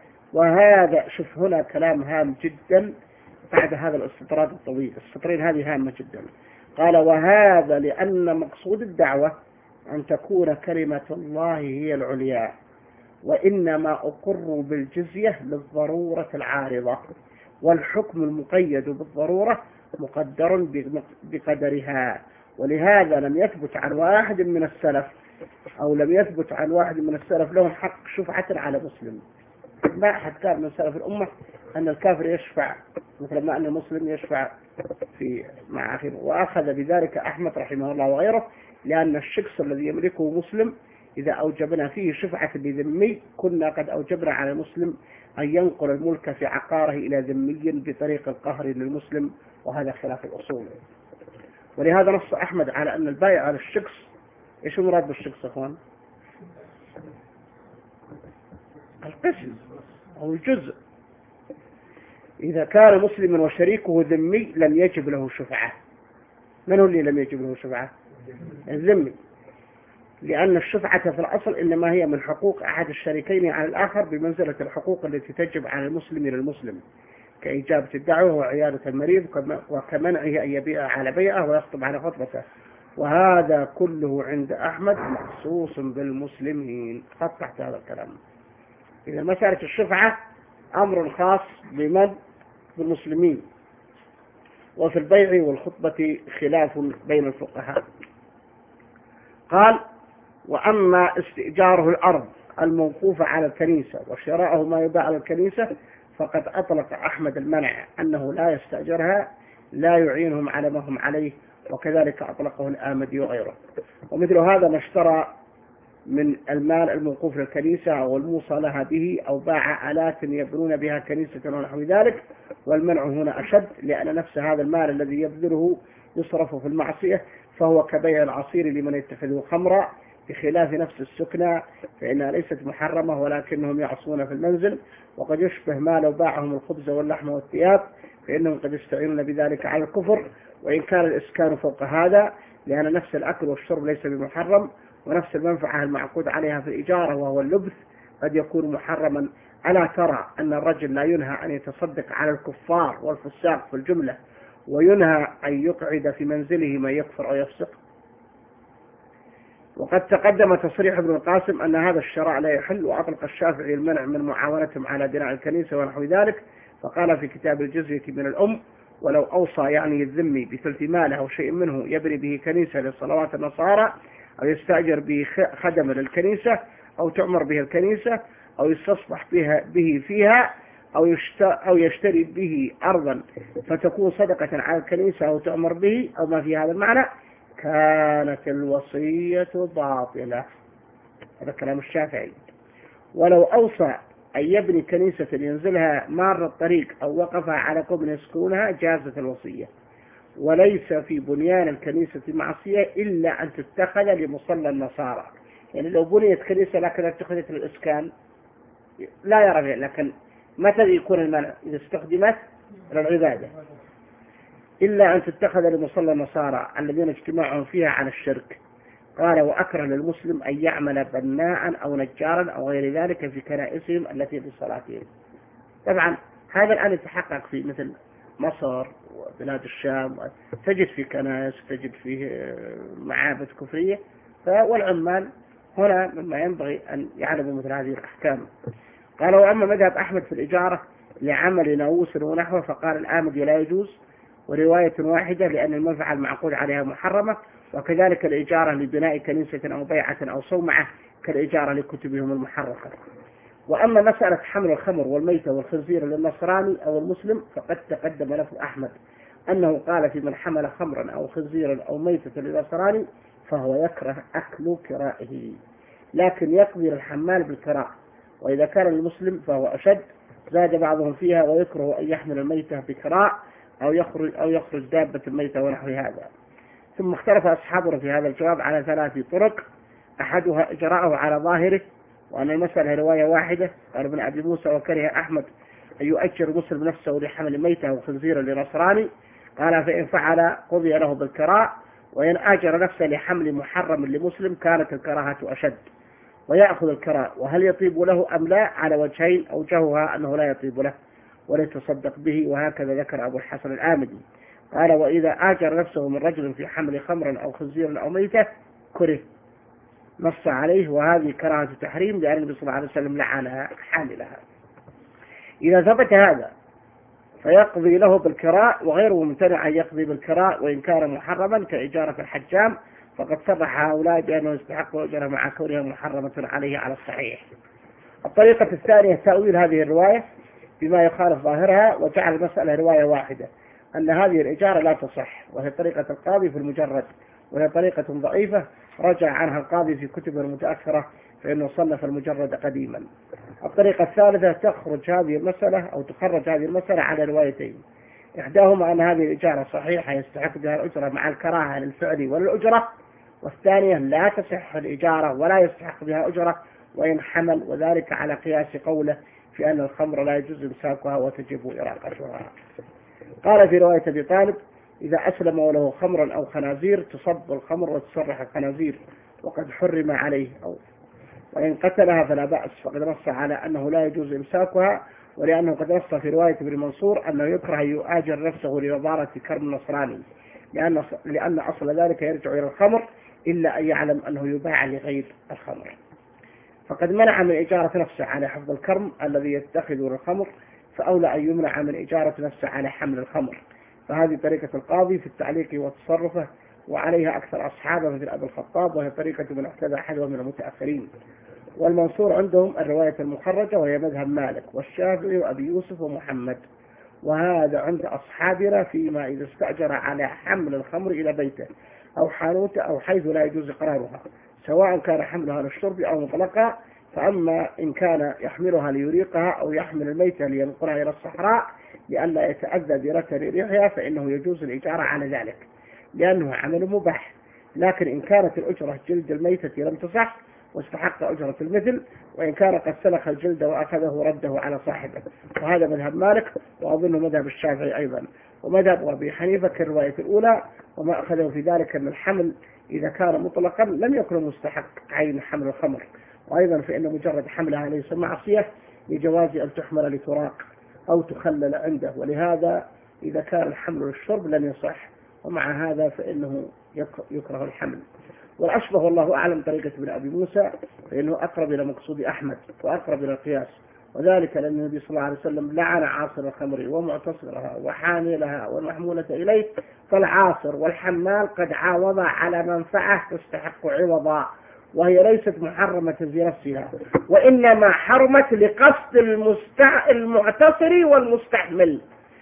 وهذا شوف هنا كلام هام جدا بعد هذا الاستطراد الطويل، السطرين هذه هامة جدا. قال وهذا لأن مقصود الدعوة أن تكون كلمة الله هي العليا، وإنما أقر بالجزية للضرورة العارضة، والحكم المقيد بالضرورة مقدر بقدرها. ولهذا لم يثبت عن واحد من السلف أو لم يثبت عن واحد من السلف لهم حق شفعة على مسلم. ما أحد كان من سلف الأمة أن الكافر يشفع مثل ما أن المسلم يشفع في مع أخيه، وأخذ بذلك أحمد رحمه الله وغيره، لأن الشخص الذي يملكه مسلم إذا أوجبنا فيه شفعة لذمي كنا قد أوجبنا على المسلم أن ينقل الملك في عقاره إلى ذمي بطريق القهر للمسلم، وهذا خلاف الأصول. ولهذا نص أحمد على أن البايع على الشخص، إيش المراد بالشخص يا أخوان؟ القسم أو الجزء. إذا كان مسلما وشريكه ذمي لم يجب له شفعة. من هو اللي لم يجب له شفعة؟ الذمي، لأن الشفعة في الأصل إنما هي من حقوق أحد الشريكين على الآخر بمنزلة الحقوق التي تجب على المسلم للمسلم، كإجابة الدعوة وعيادة المريض وكمنعه أن يبيع على بيعه ويخطب على خطبته. وهذا كله عند أحمد مخصوص بالمسلمين. خط تحت هذا الكلام. إذا مسألة الشفعة أمر خاص بمن؟ بالمسلمين. وفي البيع والخطبة خلاف بين الفقهاء. قال وأما استئجاره الأرض الموقوفة على الكنيسة وشراءه ما يباع على الكنيسة فقد أطلق أحمد المنع أنه لا يستأجرها، لا يعينهم على ما هم عليه، وكذلك أطلقه الآمدي وغيره. ومثل هذا ما اشترى من المال الموقوف للكنيسة أو الموصى لها به أو باع آلات يبنون بها كنيسة ونحو ذلك، والمنع هنا أشد، لأن نفس هذا المال الذي يبذله يصرف في المعصية، فهو كبيع العصير لمن يتخذه خمرا، بخلاف نفس السكنى فإنها ليست محرمة ولكنهم يعصون في المنزل. وقد يشبه ما لو باعهم الخبز واللحم والثياب، فإنهم قد يستعينون بذلك على الكفر، وإن كان الإسكان فوق هذا، لأن نفس الأكل والشرب ليس بمحرم، ونفس المنفعة المعقود عليها في الإجارة وهو اللبث قد يكون محرما. ألا ترى أن الرجل لا ينهى أن يتصدق على الكفار والفساق في الجملة، وينهى أن يقعد في منزله من يكفر أو يفسق؟ وقد تقدم تصريح ابن القاسم أن هذا الشراء لا يحل، وأطلق الشافعي المنع من معاونتهم على بناء الكنيسة ونحو ذلك، فقال في كتاب الجزية من الأم ولو أوصى يعني الذمي بثلث ماله أو شيء منه يبني به كنيسة للصلوات النصارى، أو يستأجر به خدم للكنيسة، أو تعمر به الكنيسة، أو يستصبح بها به فيها، أو أو يشتري به أرضا فتكون صدقة على الكنيسة أو تعمر به أو ما في هذا المعنى، كانت الوصية باطلة. هذا كلام الشافعي. ولو أوصى أن يبني كنيسة ينزلها مار الطريق أو وقفها على قوم يسكنونها جازت الوصية، وليس في بنيان الكنيسة معصية إلا أن تتخذ لمصلى النصارى. يعني لو بنيت كنيسة لكن اتخذت للإسكان لا يرى فيها، لكن متى يكون المنع؟ إذا استخدمت للعبادة، إلا أن تتخذ لمصلى النصارى الذين اجتماعهم فيها على الشرك. قال وأكره للمسلم أن يعمل بناء أو نجارا أو غير ذلك في كنائسهم التي في صلاتهم. طبعا هذا الآن يتحقق في مثل مصر وبلاد الشام، تجد في كنائس، تجد فيه معابد كفرية، والعمال هنا مما ينبغي أن يعلموا مثل هذه الأحكام. قال وأما مذهب أحمد في الإجارة لعمل ناووس ونحوه فقال الآمدي لا يجوز، ورواية واحدة لأن المنفعة المعقود عليها محرمة، وكذلك الإجارة لبناء كنيسة أو بيعة أو صومعة كالإجارة لكتبهم المحرقة. وأما مسألة حمل الخمر والميتة والخنزير للنصراني أو المسلم فقد تقدم لفظ أحمد أنه قال في من حمل خمرا أو خنزيرا أو ميتة للنصراني فهو يكره أكل كرائه، لكن يقضي الحمال بالكراء، وإذا كان المسلم فهو أشد. زاد بعضهم فيها ويكره أن يحمل الميتة بكراء أو يخرج أو يخرج دابة الميتة ونحو هذا. ثم اختلف أصحابنا في هذا الجواب على ثلاث طرق، أحدها إجراءه على ظاهره وأن المسألة رواية واحدة. قال ابن أبي موسى وكره أحمد أن يؤجر المسلم نفسه لحمل ميتة وخنزيرا لنصراني، قال فإن فعل قضي له بالكراء، وإن آجر نفسه لحمل محرم لمسلم كانت الكراهة أشد، ويأخذ الكراء. وهل يطيب له أم لا؟ على وجهين، أوجهها أنه لا يطيب له ولا يتصدق به، وهكذا ذكر أبو الحسن الآمدي. قال وإذا آجر نفسه من رجل في حمل خمر أو خنزير أو ميتة كره، نص عليه، وهذه كراهة تحريم لأن النبي صلى الله عليه وسلم لعنها حاملها. إذا ثبت هذا فيقضي له بالكراء، وغيره ممتنع أن يقضي بالكراء وإن كان محرما كإجارة الحجام، فقد صرح هؤلاء بأنه يستحق أجره مع كونها محرمة عليه على الصحيح. الطريقة الثانية تأويل هذه الرواية بما يخالف ظاهرها وجعل المسألة رواية واحدة، أن هذه الإجارة لا تصح، وهي طريقة القاضي في المجرد، وهي طريقة ضعيفة رجع عنها القاضي في كتبه المتأخرة، فإنه صنف المجرد قديما. الطريقة الثالثة تخرج هذه المسألة أو تخرج هذه المسألة على روايتين، إحداهما أن هذه الإجارة صحيحة يستحق بها الأجرة مع الكراهة للفعل وللأجرة، والثانية لا تصح الإجارة ولا يستحق بها أجرة وإن حمل، وذلك على قياس قوله في أن الخمر لا يجوز إمساكها وتجب إراقتها. قال في رواية أبي طالب إذا أسلم وله خمرا أو خنازير تصب الخمر وتصرح الخنازير وقد حرم عليه، أو وإن قتلها فلا بأس، فقد نص على أنه لا يجوز إمساكها، ولأنه قد نص في رواية ابن منصور أنه يكره أن يؤاجر نفسه لنظارة كرم النصراني، لأن لأن أصل ذلك يرجع إلى الخمر إلا أن يعلم أنه يباع لغير الخمر. فقد منع من إجارة نفسه على حفظ الكرم الذي يتخذه للخمر، فأولى أن يمنع من إجارة نفسه على حمل الخمر. فهذه طريقة القاضي في التعليق وتصرفه، وعليها أكثر أصحابه مثل أبي الخطاب، وهي طريقة من احتذى أحدهم من المتأخرين. والمنصور عندهم الرواية المخرجة، وهي مذهب مالك والشافعي وأبي يوسف ومحمد، وهذا عند أصحابنا فيما إذا استأجر على حمل الخمر إلى بيته أو حانوته أو حيث لا يجوز إقرارها، سواء كان حملها للشرب أو مطلقا. فأما إن كان يحملها ليريقها أو يحمل الميتة لينقلها إلى الصحراء لئلا يتأذى برتل ريحها، فإنه يجوز الإجارة على ذلك لأنه عمل مباح. لكن إن كانت الأجرة جلد الميتة لم تصح واستحق أجرة المثل، وإن كان قد سلخ الجلد وأخذه رده على صاحبه، وهذا مذهب مالك، وأظن مذهب الشافعي أيضا، ومذهب أبي حنيفة كالرواية الأولى. وما أخذه في ذلك أن الحمل إذا كان مطلقا لم يكن مستحق عين حمل الخمر، وأيضا فإن مجرد حملها ليس معصية لجواز أن تحمل لتراق أو تخلل عنده، ولهذا إذا كان الحمل للشرب لم يصح، ومع هذا فإنه يكره الحمل. والأشبه والله أعلم طريقة ابن أبي موسى، فإنه أقرب إلى مقصود أحمد وأقرب إلى القياس، وذلك لأن النبي صلى الله عليه وسلم لعن عاصر الخمر ومعتصرها وحاملها والمحمولة إليه، فالعاصر والحمال قد عاوض على منفعة تستحق عوضا، وهي ليست محرمة في نفسها، وإنما حرمت لقصد المستع... المعتصر والمستحمل،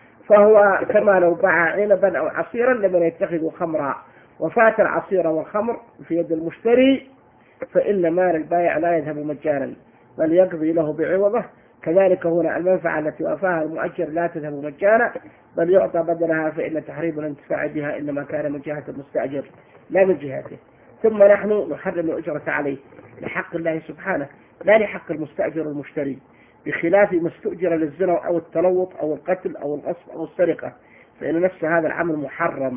فهو كما لو باع عنبا أو عصيرا لمن يتخذ خمرا، وفات العصير والخمر في يد المشتري فإن مال البائع لا يذهب مجانا بل يقضي له بعوضه. كذلك هنا المنفعة التي وفاها المؤجر لا تذهب مجانا بل يعطى بدلها، فإن تحريم الانتفاع بها إنما كان من جهة المستأجر لا من جهته. ثم نحن نحرم الأجرة عليه لحق الله سبحانه لا لحق المستأجر المشتري، بخلاف ما استؤجر للزنا أو التلوط أو القتل أو الغصب أو السرقة، فإن نفس هذا العمل محرم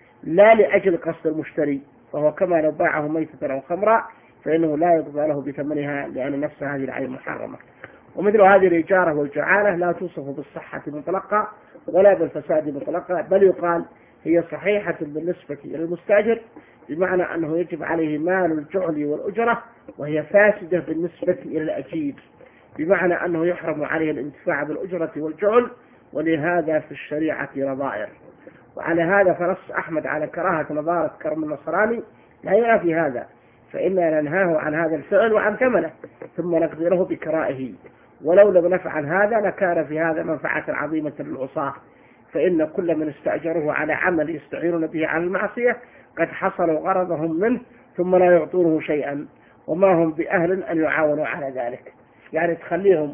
لا لأجل قصد المشتري، فهو كما لو باعه ميتة أو خمرا فإنه لا يقضى له بثمنها لأن نفس هذه العين محرمة. ومثل هذه الإجارة والجعالة لا توصف بالصحة مطلقة ولا بالفساد مطلقة، بل يقال هي صحيحة بالنسبة إلى المستأجر، بمعنى أنه يجب عليه مال الجعل والأجرة، وهي فاسدة بالنسبة إلى الأجير، بمعنى أنه يحرم عليه الانتفاع بالأجرة والجعل، ولهذا في الشريعة نظائر. وعلى هذا فنص أحمد على كراهة نظارة كرم النصراني لا ينافي هذا، فإننا ننهاه عن هذا الفعل وعن ثمنه ثم نقضي له بكرائه، ولو لم نفعل هذا لكان في هذا منفعة عظيمة للعصاة، فإن كل من استأجره على عمل يستعينون به على المعصية قد حصلوا غرضهم منه ثم لا يعطونه شيئا، وما هم بأهل أن يعاونوا على ذلك، يعني تخليهم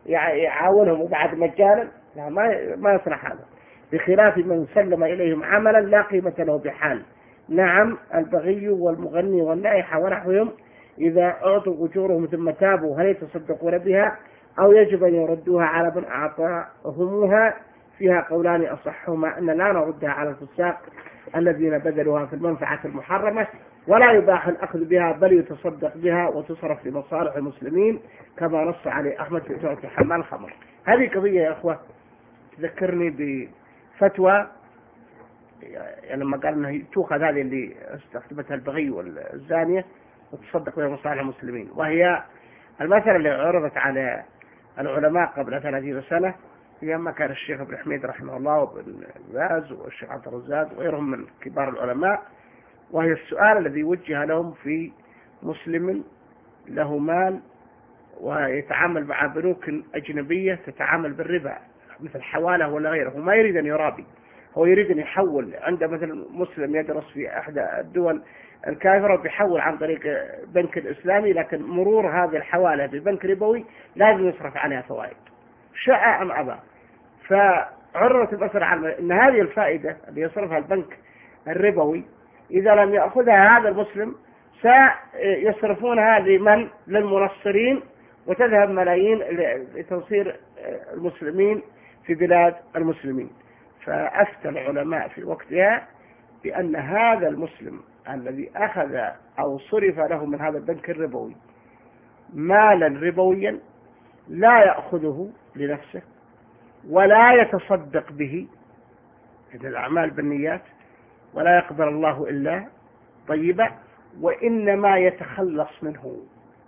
يعاونهم وبعد مجانا لا ما ما يصلح هذا، بخلاف من سلم إليهم عملا لا قيمة له بحال. نعم البغي والمغني والنائحة ونحوهم إذا أعطوا أجورهم ثم تابوا هل يتصدقون بها أو يجب أن يردوها على من أعطاهمها؟ فيها قولان أصحهما أن لا نردها على الفساق الذين بذلوها في المنفعة المحرمة، ولا يباح الأخذ بها بل يتصدق بها وتصرف لمصالح المسلمين كما نص عليه أحمد في إجارة حمال الخمر. هذه قضية يا أخوة تذكرني بفتوى يعني لما قال أنه تؤخذ هذه اللي استخدمتها البغي والزانية وتصدق بها مصالح المسلمين، وهي المثل اللي عرضت على العلماء قبل ثلاثين سنة أيام كان الشيخ ابن حميد رحمه الله وابن باز والشيخ عبد الرزاق وغيرهم من كبار العلماء، وهي السؤال الذي وجه لهم في مسلم له مال ويتعامل مع بنوك أجنبية تتعامل بالربا مثل حوالة ولا غيره، وما يريد أن يرابي، هو يريد أن يحول. عند مثل مسلم يدرس في إحدى الدول الكافرة وبيحول عن طريق بنك الإسلامي، لكن مرور هذه الحوالة ببنك ربوي لازم يصرف عليها فوائد شاء أم أبى. فعرضت المسألة على أن هذه الفائدة اللي يصرفها البنك الربوي إذا لم يأخذها هذا المسلم سيصرفونها لمن؟ للمنصرين، وتذهب ملايين لتنصير المسلمين في بلاد المسلمين. فأفتى العلماء في وقتها بأن هذا المسلم الذي أخذ أو صرف له من هذا البنك الربوي مالا ربويا لا يأخذه لنفسه ولا يتصدق به، إذن الأعمال بالنيات، ولا يقبل الله إلا طيبة، وإنما يتخلص منه،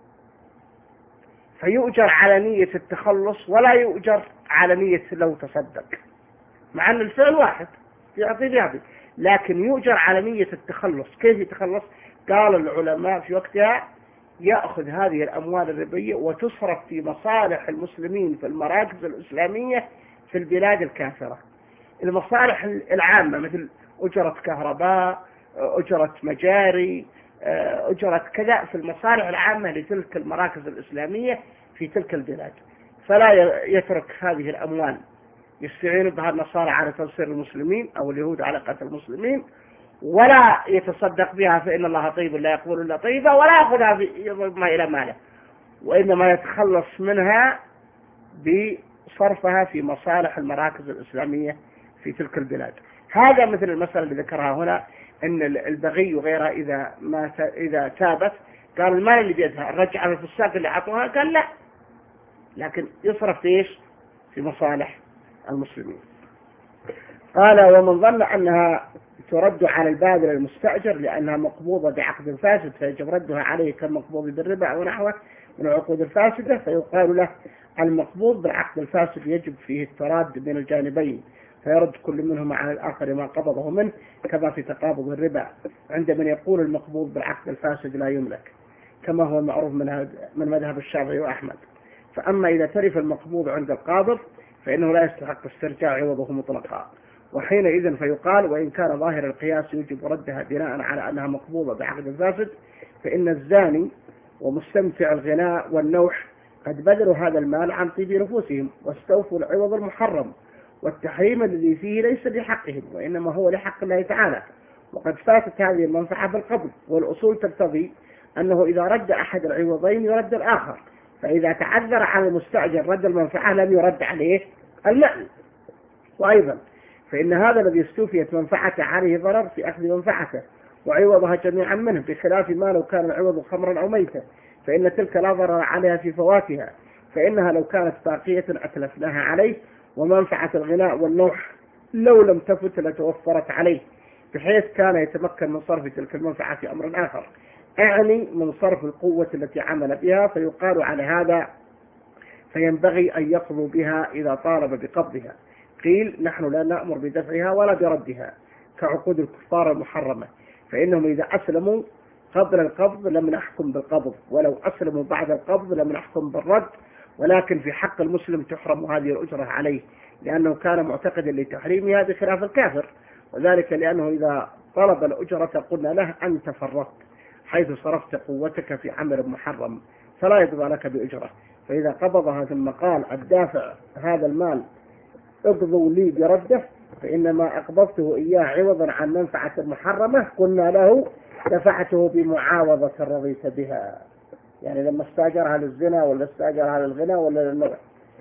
فيؤجر على نية التخلص ولا يؤجر على نية لو تصدق، مع أن الفعل واحد يعطي بيعطي، لكن يؤجر على نية التخلص. كيف يتخلص؟ قال العلماء في وقتها يأخذ هذه الأموال الربوية وتصرف في مصالح المسلمين في المراكز الإسلامية في البلاد الكافرة، المصالح العامة مثل أجرة كهرباء، أجرة مجاري، أجرة كذا، في المصالح العامة لتلك المراكز الإسلامية في تلك البلاد، فلا يترك هذه الأموال يستعين بها النصارى على تنصير المسلمين أو اليهود على قتل المسلمين، ولا يتصدق بها فإن الله طيب لا يقبل إلا طيبا، ولا يأخذها يضمها إلى ماله، وإنما يتخلص منها بصرفها في مصالح المراكز الإسلامية في تلك البلاد. هذا مثل المسألة اللي ذكرها هنا، أن البغي وغيرها إذا ما إذا تابت قال المال اللي بيدها الرجع على الفساق اللي عطوها، قال لا، لكن يصرف في إيش؟ في مصالح المسلمين. قال ومن ظن أنها ترد على البادل المستأجر لأنها مقبوضة بعقد فاسد فيجب ردها عليه كالمقبوض بالربا أو نحوه من العقود الفاسدة، فيقال له المقبوض بالعقد الفاسد يجب فيه التراد بين الجانبين، فيرد كل منهما على الآخر ما قبضه منه، كما في تقابض الربا عند من يقول المقبوض بالعقد الفاسد لا يملك، كما هو معروف من من مذهب الشافعي وأحمد. فأما إذا ترف المقبوض عند القابض فإنه لا يستحق استرجاع عوضه مطلقا، وحينئذ فيقال وإن كان ظاهر القياس يجب ردها بناء على أنها مقبوضة بعقد فاسد، فإن الزاني ومستمتع الغناء والنوح قد بذلوا هذا المال عن طيب نفوسهم واستوفوا العوض المحرم، والتحريم الذي فيه ليس لحقهم وإنما هو لحق الله تعالى، وقد فاتت هذه المنفعة بالقبض، والأصول تقتضي أنه إذا رد أحد العوضين يرد الآخر، فإذا تعذر على المستأجر رد المنفعة لم يرد عليه المال. وأيضا فإن هذا الذي استوفيت منفعته عليه ضرر في أخذ منفعته وعوضها جميعا منه، بخلاف ما لو كان العوض خمرا أو ميتا، فإن تلك لا ضرر عليها في فواتها، فإنها لو كانت باقية أتلفناها عليه، ومنفعة الغناء والنوح لو لم تفت لتوفرت عليه، بحيث كان يتمكن من صرف تلك المنفعة في أمر آخر، أعني من صرف القوة التي عمل بها، فيقال على هذا فينبغي أن يقضوا بها إذا طالب بقبضها. قيل نحن لا نأمر بدفعها ولا بردها كعقود الكفار المحرمة، فإنهم إذا أسلموا قبل القبض لم نحكم بالقبض، ولو أسلموا بعد القبض لم نحكم بالرد، ولكن في حق المسلم تحرم هذه الأجرة عليه، لأنه كان معتقدا لتحريمها بخلاف الكافر، وذلك لأنه إذا طلب الأجرة قلنا له أنت فرطت حيث صرفت قوتك في عمل محرم فلا يضع لك بأجرة، فإذا قبضها ثم قال الدافع هذا المال اقضوا لي برده، فإنما أقبضته إياه عوضا عن منفعة محرمة قلنا له دفعته بمعاوضة رضيت بها، يعني لما استاجرها للزنا ولا استاجرها للغنى ولا للنوع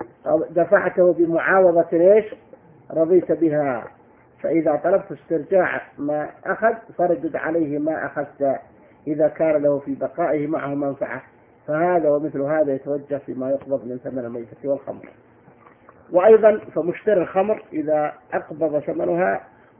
دفعته بمعاوضة ليش؟ رضيت بها. فإذا طلبت استرجاع ما أخذ فردد عليه ما أخذت إذا كان له في بقائه معه منفعة، فهذا ومثل هذا يتوجه فيما يقبض من ثمن الميتة والخمر. وأيضا فمشتري الخمر إذا أقبض ثمنها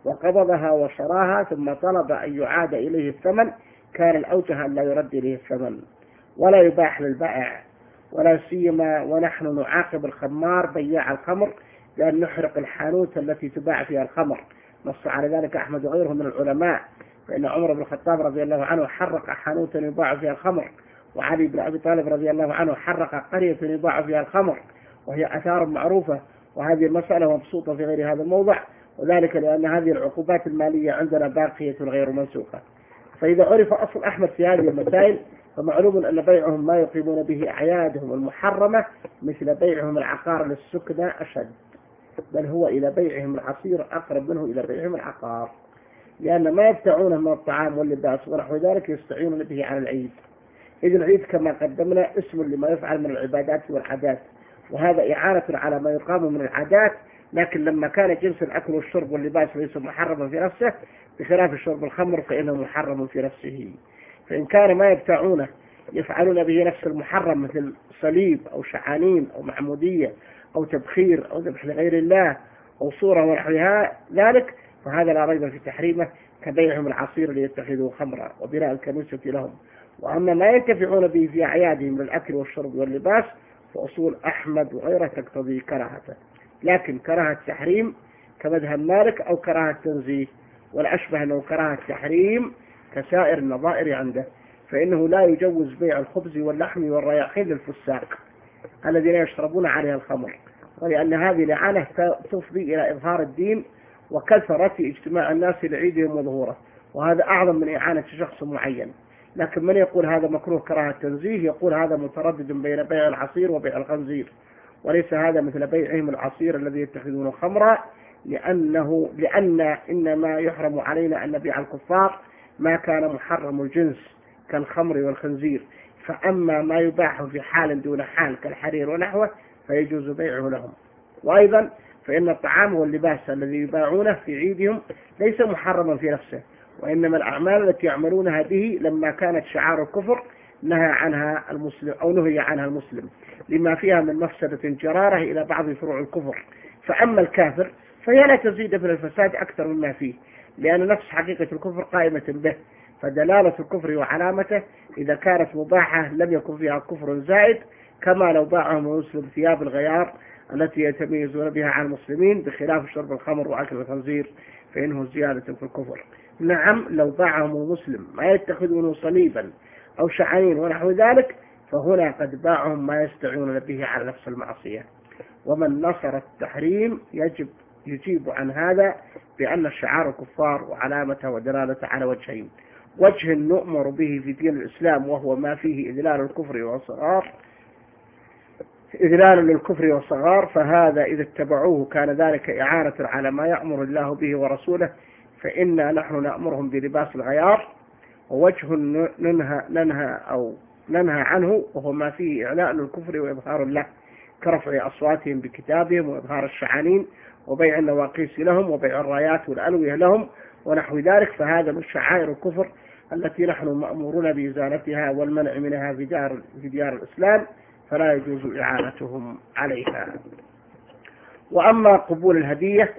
وقبضها وشراها ثم طلب أن يعاد إليه الثمن كان الأوجه أن لا يرد إليه الثمن ولا يباح للبائع، ولا سيما ونحن نعاقب الخمار بياع الخمر لأن نحرق الحانوت التي تباع فيها الخمر. نص على ذلك أحمد وغيره من العلماء، فإن عمر بن الخطاب رضي الله عنه حرق حانوتا يباع فيها الخمر، وعلي بن أبي طالب رضي الله عنه حرق قرية يباع فيها الخمر، وهي آثار معروفة. وهذه المسألة مبسوطة في غير هذا الموضع، وذلك لأن هذه العقوبات المالية عندنا باقية غير منسوخة. فإذا عرف أصل أحمد في هذه المسائل فمعلوم أن بيعهم ما يقيمون به أعيادهم المحرمة مثل بيعهم العقار للسكنى أشد، بل هو إلى بيعهم العصير أقرب منه إلى بيعهم العقار، لأن ما يبتعونه من الطعام واللباس ونحو ذلك يستعينون به على العيد. إذ العيد كما قدمنا اسم لما يفعل من العبادات والعادات، وهذا إعانة على ما يقام من العادات، لكن لما كان جنس الأكل والشرب واللباس ليس محرما في نفسه بخلاف شرب الخمر فإنه محرم في نفسه. فإن كان ما يبتعونه يفعلون به نفس المحرم مثل صليب أو شعانين أو معمودية أو تبخير أو ذبح لغير الله أو صورة ونحوها ذلك، فهذا لا ريب في تحريمه كبيعهم العصير ليتخذوا خمرا وبناء الكنيسة لهم. وأما ما ينتفعون به في أعيادهم من الأكل والشرب واللباس فأصول أحمد وغيره تقتضي كراهته، لكن كراهة تحريم كمذهب مالك أو كراهة تنزيه، والأشبه أنه كراهة تحريم كسائر النظائر عنده، فإنه لا يجوز بيع الخبز واللحم والرياحين للفساق الذين يشربون عليها الخمر، ولأن هذه لعنة تفضي إلى إظهار الدين وكثرة اجتماع الناس لعيدهم وظهوره، وهذا أعظم من إعانة شخص معين. لكن من يقول هذا مكروه كراهة تنزيه يقول هذا متردد بين بيع العصير وبيع الخنزير، وليس هذا مثل بيعهم العصير الذي يتخذونه خمرا، لأنه لأن إنما يحرم علينا أن نبيع الكفار ما كان محرم الجنس كالخمر والخنزير، فأما ما يباح في حال دون حال كالحرير ونحوه فيجوز بيعه لهم. وأيضا فإن الطعام واللباس الذي يباعونه في عيدهم ليس محرما في نفسه، وإنما الأعمال التي يعملونها به لما كانت شعار الكفر نهى عنها المسلم أو نهي عنها المسلم لما فيها من مفسدة جرارة إلى بعض فروع الكفر. فأما الكافر فهي لا تزيد في الفساد أكثر مما فيه، لأن نفس حقيقة الكفر قائمة به، فدلالة الكفر وعلامته إذا كانت مباحة لم يكن فيها كفر زائد، كما لو باعهم المسلم ثياب الغيار التي يتميزون بها عن المسلمين بخلاف شرب الخمر وأكل الخنزير فإنه زيادة في الكفر. نعم لو باعهم المسلم ما يتخذونه صليبا أو شعانين ونحو ذلك فهنا قد باعهم ما يستعينون به على نفس المعصية. ومن نصر التحريم يجب يجيب عن هذا بأن الشعار الكفار وعلامته ودلالته على وجهين: وجه نؤمر به في دين الإسلام وهو ما فيه إذلال الكفر والصغار إذلال للكفر والصغار، فهذا إذا اتبعوه كان ذلك إعانة على ما يأمر الله به ورسوله، فإنا نحن نأمرهم بلباس الغيار. ووجه ننهى, ننهى أو ننهى عنه وهو ما فيه إعلاء للكفر وإظهار له كرفع أصواتهم بكتابهم وإظهار الشعانين وبيع النواقيس لهم وبيع الرايات والألوية لهم ونحو ذلك، فهذا من شعائر الكفر التي نحن مأمورون بإزالتها والمنع منها في ديار, في ديار الإسلام، فلا يجوز إعانتهم عليها. وأما قبول الهدية،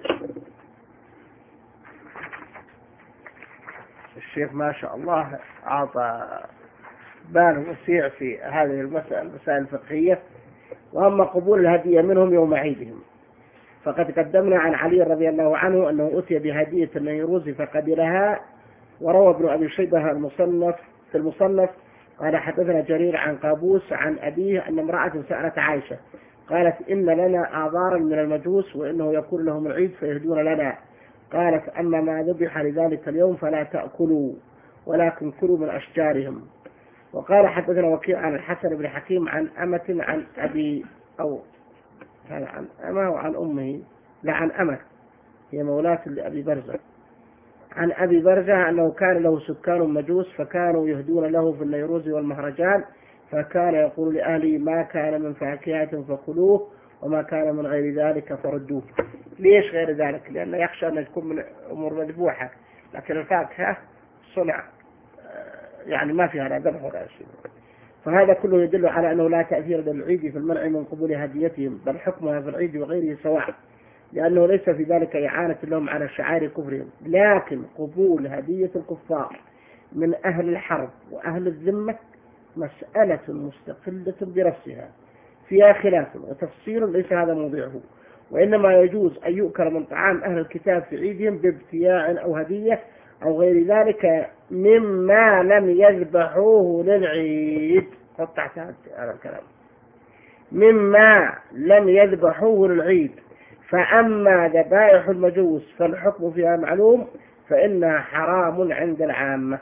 الشيخ ما شاء الله أعطى بال وسيع في هذه المسائل المسائل الفقهية. وأما قبول الهدية منهم يوم عيدهم فقد قدمنا عن علي رضي الله عنه أنه أتي بهدية النيروز فقبلها. وروى ابن أبي شيبة المصنف في المصنف قال حدثنا جرير عن قابوس عن أبيه أن امرأة سألت عائشة قالت إن لنا أعذارا من المجوس وإنه يكون لهم العيد فيهدون لنا، قالت أما ما ذبح لذلك اليوم فلا تأكلوا ولكن كلوا من أشجارهم. وقال حدثنا وكيع عن الحسن بن حكيم عن أمة عن أبي أو عن أمه وعن أمه لا عن أمة هي مولاة لأبي برزة عن أبي برزة أنه كان له سكان مجوس فكانوا يهدون له في النيروز والمهرجان، فكان يقول لأهلي ما كان من فاكهة فكلوه وما كان من غير ذلك فردوه. ليش غير ذلك؟ لأنه يخشى أن تكون من أمور مذبوحة، لكن الفاكهة صنع يعني ما فيها لا ذبح ولا شيء. فهذا كله يدل على أنه لا تأثير للعيد في المنع من قبول هديتهم، بل حكمها في العيد وغيره سواء، لأنه ليس في ذلك إعانة لهم على شعائر كفرهم، لكن قبول هدية الكفار من أهل الحرب وأهل الذمة مسألة مستقلة بنفسها فيها خلاف وتفصيل ليس هذا موضعه، وإنما يجوز أن يؤكل من طعام أهل الكتاب في عيدهم بابتياع أو هدية أو غير ذلك مما لم يذبحوه للعيد. قطعت هذا الكلام، مما لم يذبحوه للعيد. فأما ذبائح المجوس فالحكم فيها معلوم، فإنها حرام عند العامة.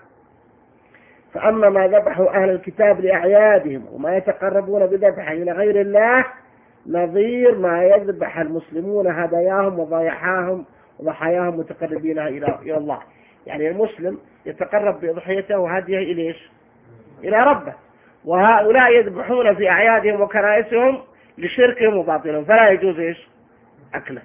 فأما ما ذبحوا أهل الكتاب لأعيادهم وما يتقربون بذبحه إلى غير الله نظير ما يذبح المسلمون هداياهم وضيحاهم وضحاياهم متقربين إلى إلى الله. يعني المسلم يتقرب بأضحيته وهديه إليش؟ إلى ربه، وهؤلاء يذبحون في أعيادهم وكنائسهم لشركهم وباطلهم، فلا يجوز إيش؟ أكله.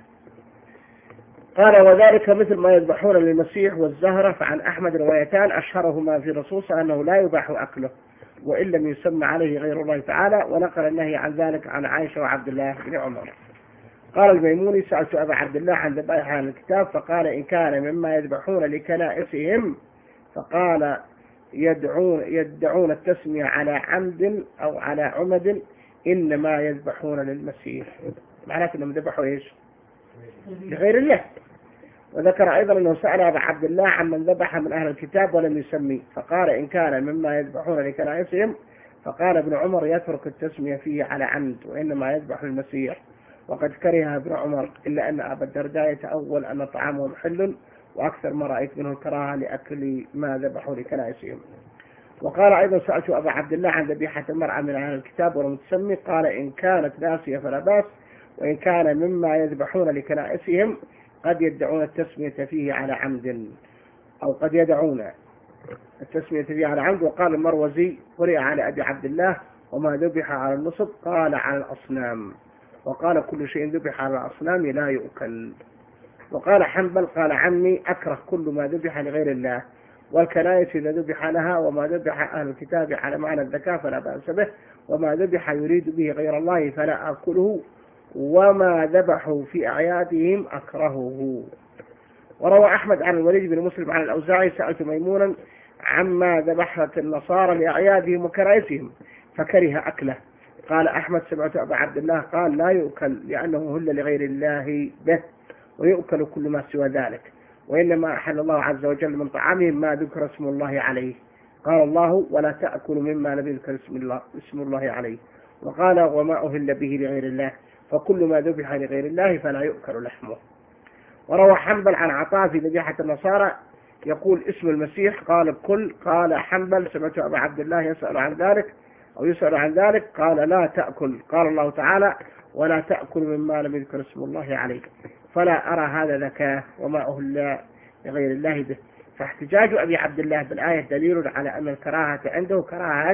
قال وذلك مثل ما يذبحون للمسيح والزهرة، فعن أحمد روايتان أشهرهما في النصوص أنه لا يباح أكله وإن لم يسمى عليه غير الله تعالى، ونقل النهي عن ذلك عن عائشة وعبد الله بن عمر. قال الميموني سألت أبا عبد الله عن ذبائح أهل الكتاب فقال إن كان مما يذبحون لكنائسهم فقال يدعون, يدعون التسمية على عمد أو على عمد إنما يذبحون للمسيح، معناته أنهم ذبحوا إيش؟ لغير الله. وذكر أيضا أنه سأل أبا عبد الله عن من ذبح من أهل الكتاب ولم يسمي فقال إن كان مما يذبحون لكنائسهم فقال ابن عمر يترك التسمية فيه على عمد وإنما يذبح المسيح، وقد كره ابن عمر إلا أن أبا الدرداء يتأول أن طعامهم حل، وأكثر ما رأيت منه الكراهة لأكل ما ذبحوا لكنائسهم. وقال أيضا سألت أبا عبد الله عن ذبيحة المرأة من أهل الكتاب ولم تسمي قال إن كانت ناسية فلا بأس، وإن كان مما يذبحون لكنائسهم قد يدعون التسمية فيه على عمد أو قد يدعون التسمية فيه على عمد. وقال المروزي قرئ على أبي عبد الله وما ذبح على النصب قال على الأصنام، وقال كل شيء ذبح على الأصنام لا يؤكل. وقال حنبل قال عمي أكره كل ما ذبح لغير الله، والكنائس إذا ذبح لها وما ذبح أهل الكتاب على معنى الذكاء فلا بأس به، وما ذبح يريد به غير الله فلا أكله، وما ذبحوا في أعيادهم أكرهه. وروى أحمد عن الوليد بن مسلم عن الأوزاعي سألت ميمونا عما ذبحت النصارى لأعيادهم وكنائسهم فكره أكله. قال أحمد سمعت أبا عبد الله قال لا يؤكل لأنه هل لغير الله به، ويؤكل كل ما سوى ذلك، وإنما أحل الله عز وجل من طعامهم ما ذكر اسم الله عليه. قال الله ولا تأكل مما لم يذكر اسم الله, اسم الله عليه. وقال وما أهل به لغير الله، فكل ما ذبح لغير الله فلا يؤكل لحمه. وروى حنبل عن عطاء في ذبيحة النصارى يقول اسم المسيح قال الكل. قال حنبل سمعت أبا عبد الله يسأل عن ذلك أو يسأل عن ذلك قال لا تأكل، قال الله تعالى ولا تأكل مما لم يذكر اسم الله عليه، فلا أرى هذا ذكاء وما أهل لغير الله به. فاحتجاج أبي عبد الله بالآية دليل على أن الكراهة عنده كراهة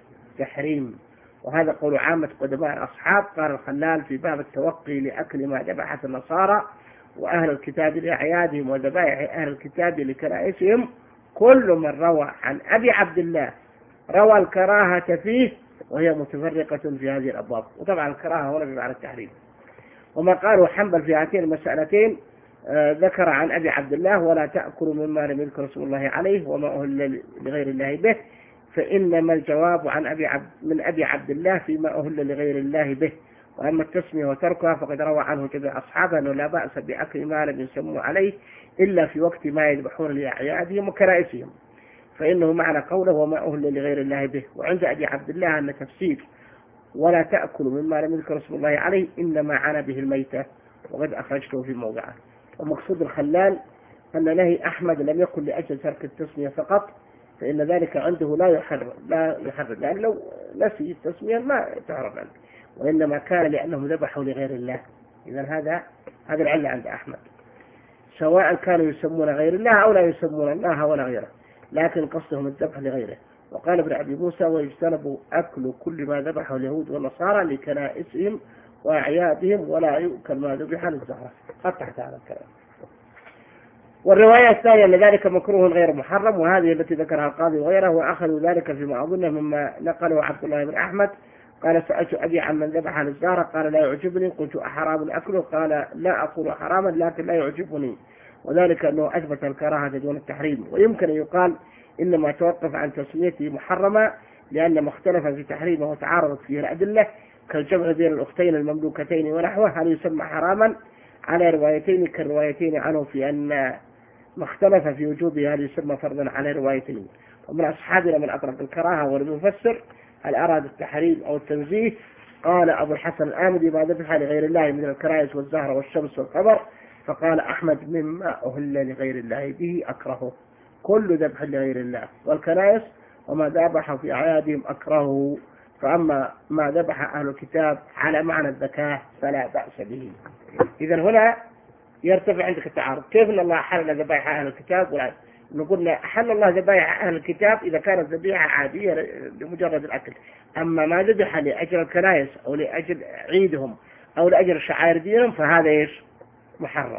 تحريم، وهذا قول عامة قدماء الأصحاب. قال الخلال في باب التوقي لأكل ما ذبحت النصارى وأهل الكتاب لأعيادهم وذبائح أهل الكتاب لكنائسهم كل من روى عن أبي عبد الله روى الكراهة فيه، وهي متفرقة في هذه الأبواب. وطبعا الكراهة هنا بمعنى التحريم. وما قالوا حنبل في هاتين المسألتين آه ذكر عن أبي عبد الله ولا تأكلوا مما لم يذكر اسم الله عليه وما أهل لغير الله به، فإنما الجواب عن أبي عبد من أبي عبد الله فيما أهل لغير الله به. وأما التسمية وتركها فقد روى عنه جميع أصحابه أنه لا بأس بأكل ما لم يسموا عليه إلا في وقت ما يذبحون لأعيادهم وكنائسهم، فإنه معنى قوله وما أهل لغير الله به. وعند أبي عبد الله أن تفسير ولا تأكل مما لم يذكر اسم الله عليه إنما عانى به الميتة، وقد أخرجته في موضعه. ومقصود الخلال أن نهي أحمد لم يكن لأجل ترك التسمية فقط، فإن ذلك عنده لا يحرم لا يحرم لأن لو نسي التسمية ما تحرم عنه، وإنما كان لأنهم ذبحوا لغير الله. إذا هذا هذا العلة عند أحمد، سواء كانوا يسمون غير الله أو لا يسمون الله ولا غيره، لكن قصدهم الذبح لغيره. وقال ابن أبي موسى ويجتنبوا أكل كل ما ذبحه اليهود والنصارى لكنائسهم وأعيادهم ولا يؤكل ما ذبح للزهرة. قد تحت هذا الكلام. والرواية الثانية أن ذلك مكروه غير محرم، وهذه التي ذكرها القاضي وغيره، وأخذوا ذلك فيما أظنه مما نقله عبد الله بن أحمد قال سألت أبي عن من ذبح للزهرة قال لا يعجبني. قلت أحرام أكله؟ قال لا أقول حراما لكن لا يعجبني، وذلك أنه أثبت الكراهة دون التحريم. ويمكن أن يقال إنما توقف عن تسميته محرما لأن ما اختلف في تحريمه وتعارضت فيه الأدلة كالجمع بين الأختين المملوكتين ونحوه، هل يسمى حراما على روايتين كالروايتين عنه في أن ما اختلف في وجوبه هل يسمى فرضا على روايتين. ومن أصحابنا من أطلق الكراهة ولم يفسر هل أراد التحريم أو التنزيه. قال أبو الحسن الآمدي ما ذبح لغير الله من الكرائس والزهرة والشمس والقمر. فقال أحمد مما أهل لغير الله به أكرهه، كل ذبح لغير الله، والكنائس وما ذبح في أعيادهم أكرهه. فأما ما ذبح أهل الكتاب على معنى الذكاة فلا بأس به. إذن هنا يرتفع عندك التعارض، كيف أن الله حل ذبائح أهل الكتاب؟ ولا نقول حل الله ذبائح أهل الكتاب إذا كانت ذبيحة عادية لمجرد الأكل، أما ما ذبح لأجل الكنائس أو لأجل عيدهم أو لأجل شعائر دينهم فهذا إيش؟ محرم.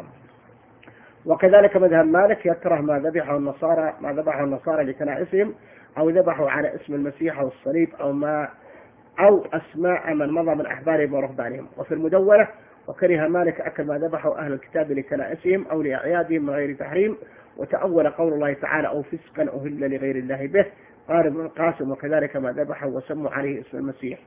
وكذلك مذهب مالك يكره ما ذبحه النصارى ما ذبحه النصارى لكنائسهم أو ذبحوا على اسم المسيح أو الصليب أو ما أو أسماء من مضى من أحبارهم ورهبانهم. وفي المدونة وكره مالك أكل ما ذبحوا أهل الكتاب لكنائسهم أو لأعيادهم من غير تحريم، وتأول قول الله تعالى أو فسقا أهل لغير الله به. قال ابن القاسم وكذلك ما ذبحوا وسموا عليه اسم المسيح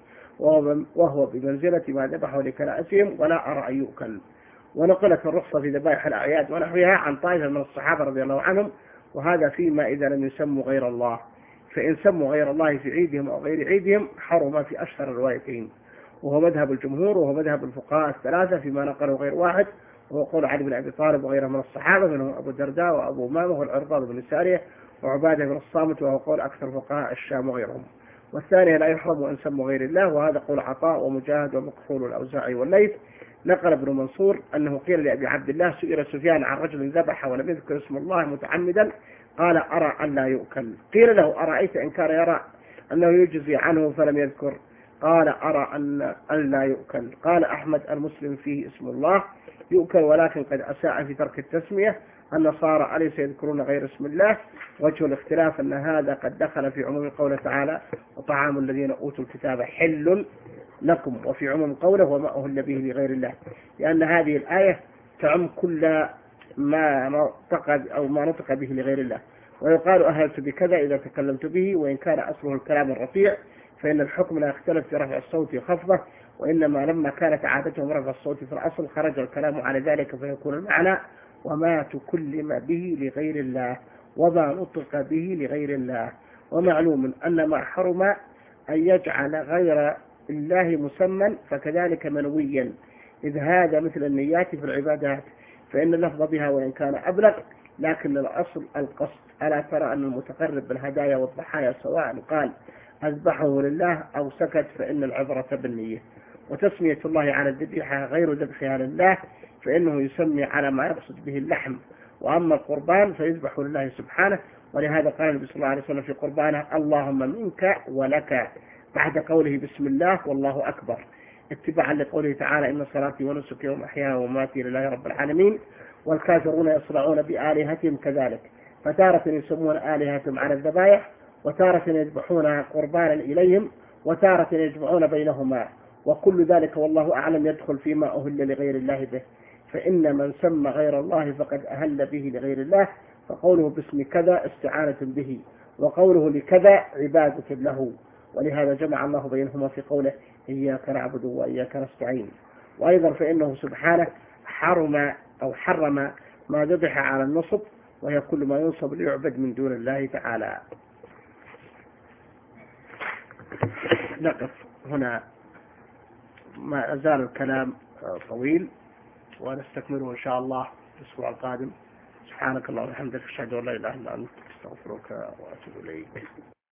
وهو بمنزلة ما ذبحوا لكنائسهم ولا أرى أن يؤكل. ونقلت الرخصة في ذبائح الأعياد ونحوها عن طائفة من الصحابة رضي الله عنهم، وهذا فيما إذا لم يسموا غير الله، فإن سموا غير الله في عيدهم أو غير عيدهم حرم في أشهر الروايتين، وهو مذهب الجمهور وهو مذهب الفقهاء الثلاثة فيما نقله غير واحد، وهو قول علي بن أبي طالب وغيره من الصحابة منهم أبو الدرداء وأبو أمامة والعرباض بن سارية وعبادة بن الصامت، وهو قول أكثر فقهاء الشام وغيرهم. والثانية لا يحرم أن سموا غير الله، وهذا قول عطاء ومجاهد ومكحول والأوزاعي والليث. نقل ابن منصور أنه قيل لأبي عبد الله سئل سفيان عن رجل ذبح ولم يذكر اسم الله متعمدا قال أرى أن لا يؤكل. قيل له أرأيت إن كان يرى أنه يجزي عنه فلم يذكر؟ قال أرى أن أن لا يؤكل. قال أحمد المسلم فيه اسم الله يؤكل ولكن قد أساء في ترك التسمية. النصارى أليس يذكرون غير اسم الله؟ وجه الاختلاف أن هذا قد دخل في عموم قوله تعالى وطعام الذين أوتوا الكتاب حل لكم، وفي عموم قوله وما أهل به لغير الله، لأن هذه الآية تعم كل ما نطق أو ما نطق به لغير الله. ويقال أهلت بكذا إذا تكلمت به، وإن كان أصله الكلام الرفيع فإن الحكم لا يختلف في رفع الصوت وخفضه، وإنما لما كانت عادتهم رفع الصوت في الأصل خرج الكلام على ذلك فيكون المعنى وما تكلم به لغير الله وما نطق به لغير الله. ومعلوم أن ما حرم أن يجعل غير الله مسمى فكذلك منويا، إذ هذا مثل النيات في العبادات، فإن اللفظ بها وإن كان أبلغ لكن الأصل القصد. ألا ترى أن المتقرب بالهدايا والضحايا سواء قال أذبحه لله أو سكت فإن العبرة بالنية. وتسمية الله على الذبيحة غير ذبحها لله، فإنه يسمي على ما يقصد به اللحم، وأما القربان فيذبح لله سبحانه. ولهذا قال النبي صلى الله عليه وسلم في قربانه اللهم منك ولك بعد قوله بسم الله والله أكبر، اتباعا لقوله تعالى إن صلاتي ونسكي ومحياي ومماتي لله رب العالمين. والكافرون يصرعون بآلهتهم كذلك، فتارة يسمون آلهتهم على الذبائح، وتارة يذبحون قربانا إليهم، وتارة يجمعون بينهما، وكل ذلك والله أعلم يدخل فيما أهل لغير الله به. فإن من سمى غير الله فقد أهل به لغير الله، فقوله باسم كذا استعانة به، وقوله لكذا عبادة له. ولهذا جمع الله بينهما في قوله إياك نعبد وإياك نستعين. وأيضا فإنه سبحانه حرم أو حرم ما ذبح على النصب، وهي كل ما ينصب ليعبد من دون الله تعالى. نقف هنا، ما أزال الكلام طويل ونستكمله إن شاء الله الأسبوع القادم. سبحانك اللهم وبحمدك أشهد أن لا إله إلا أنت أستغفرك وأتوب إليك.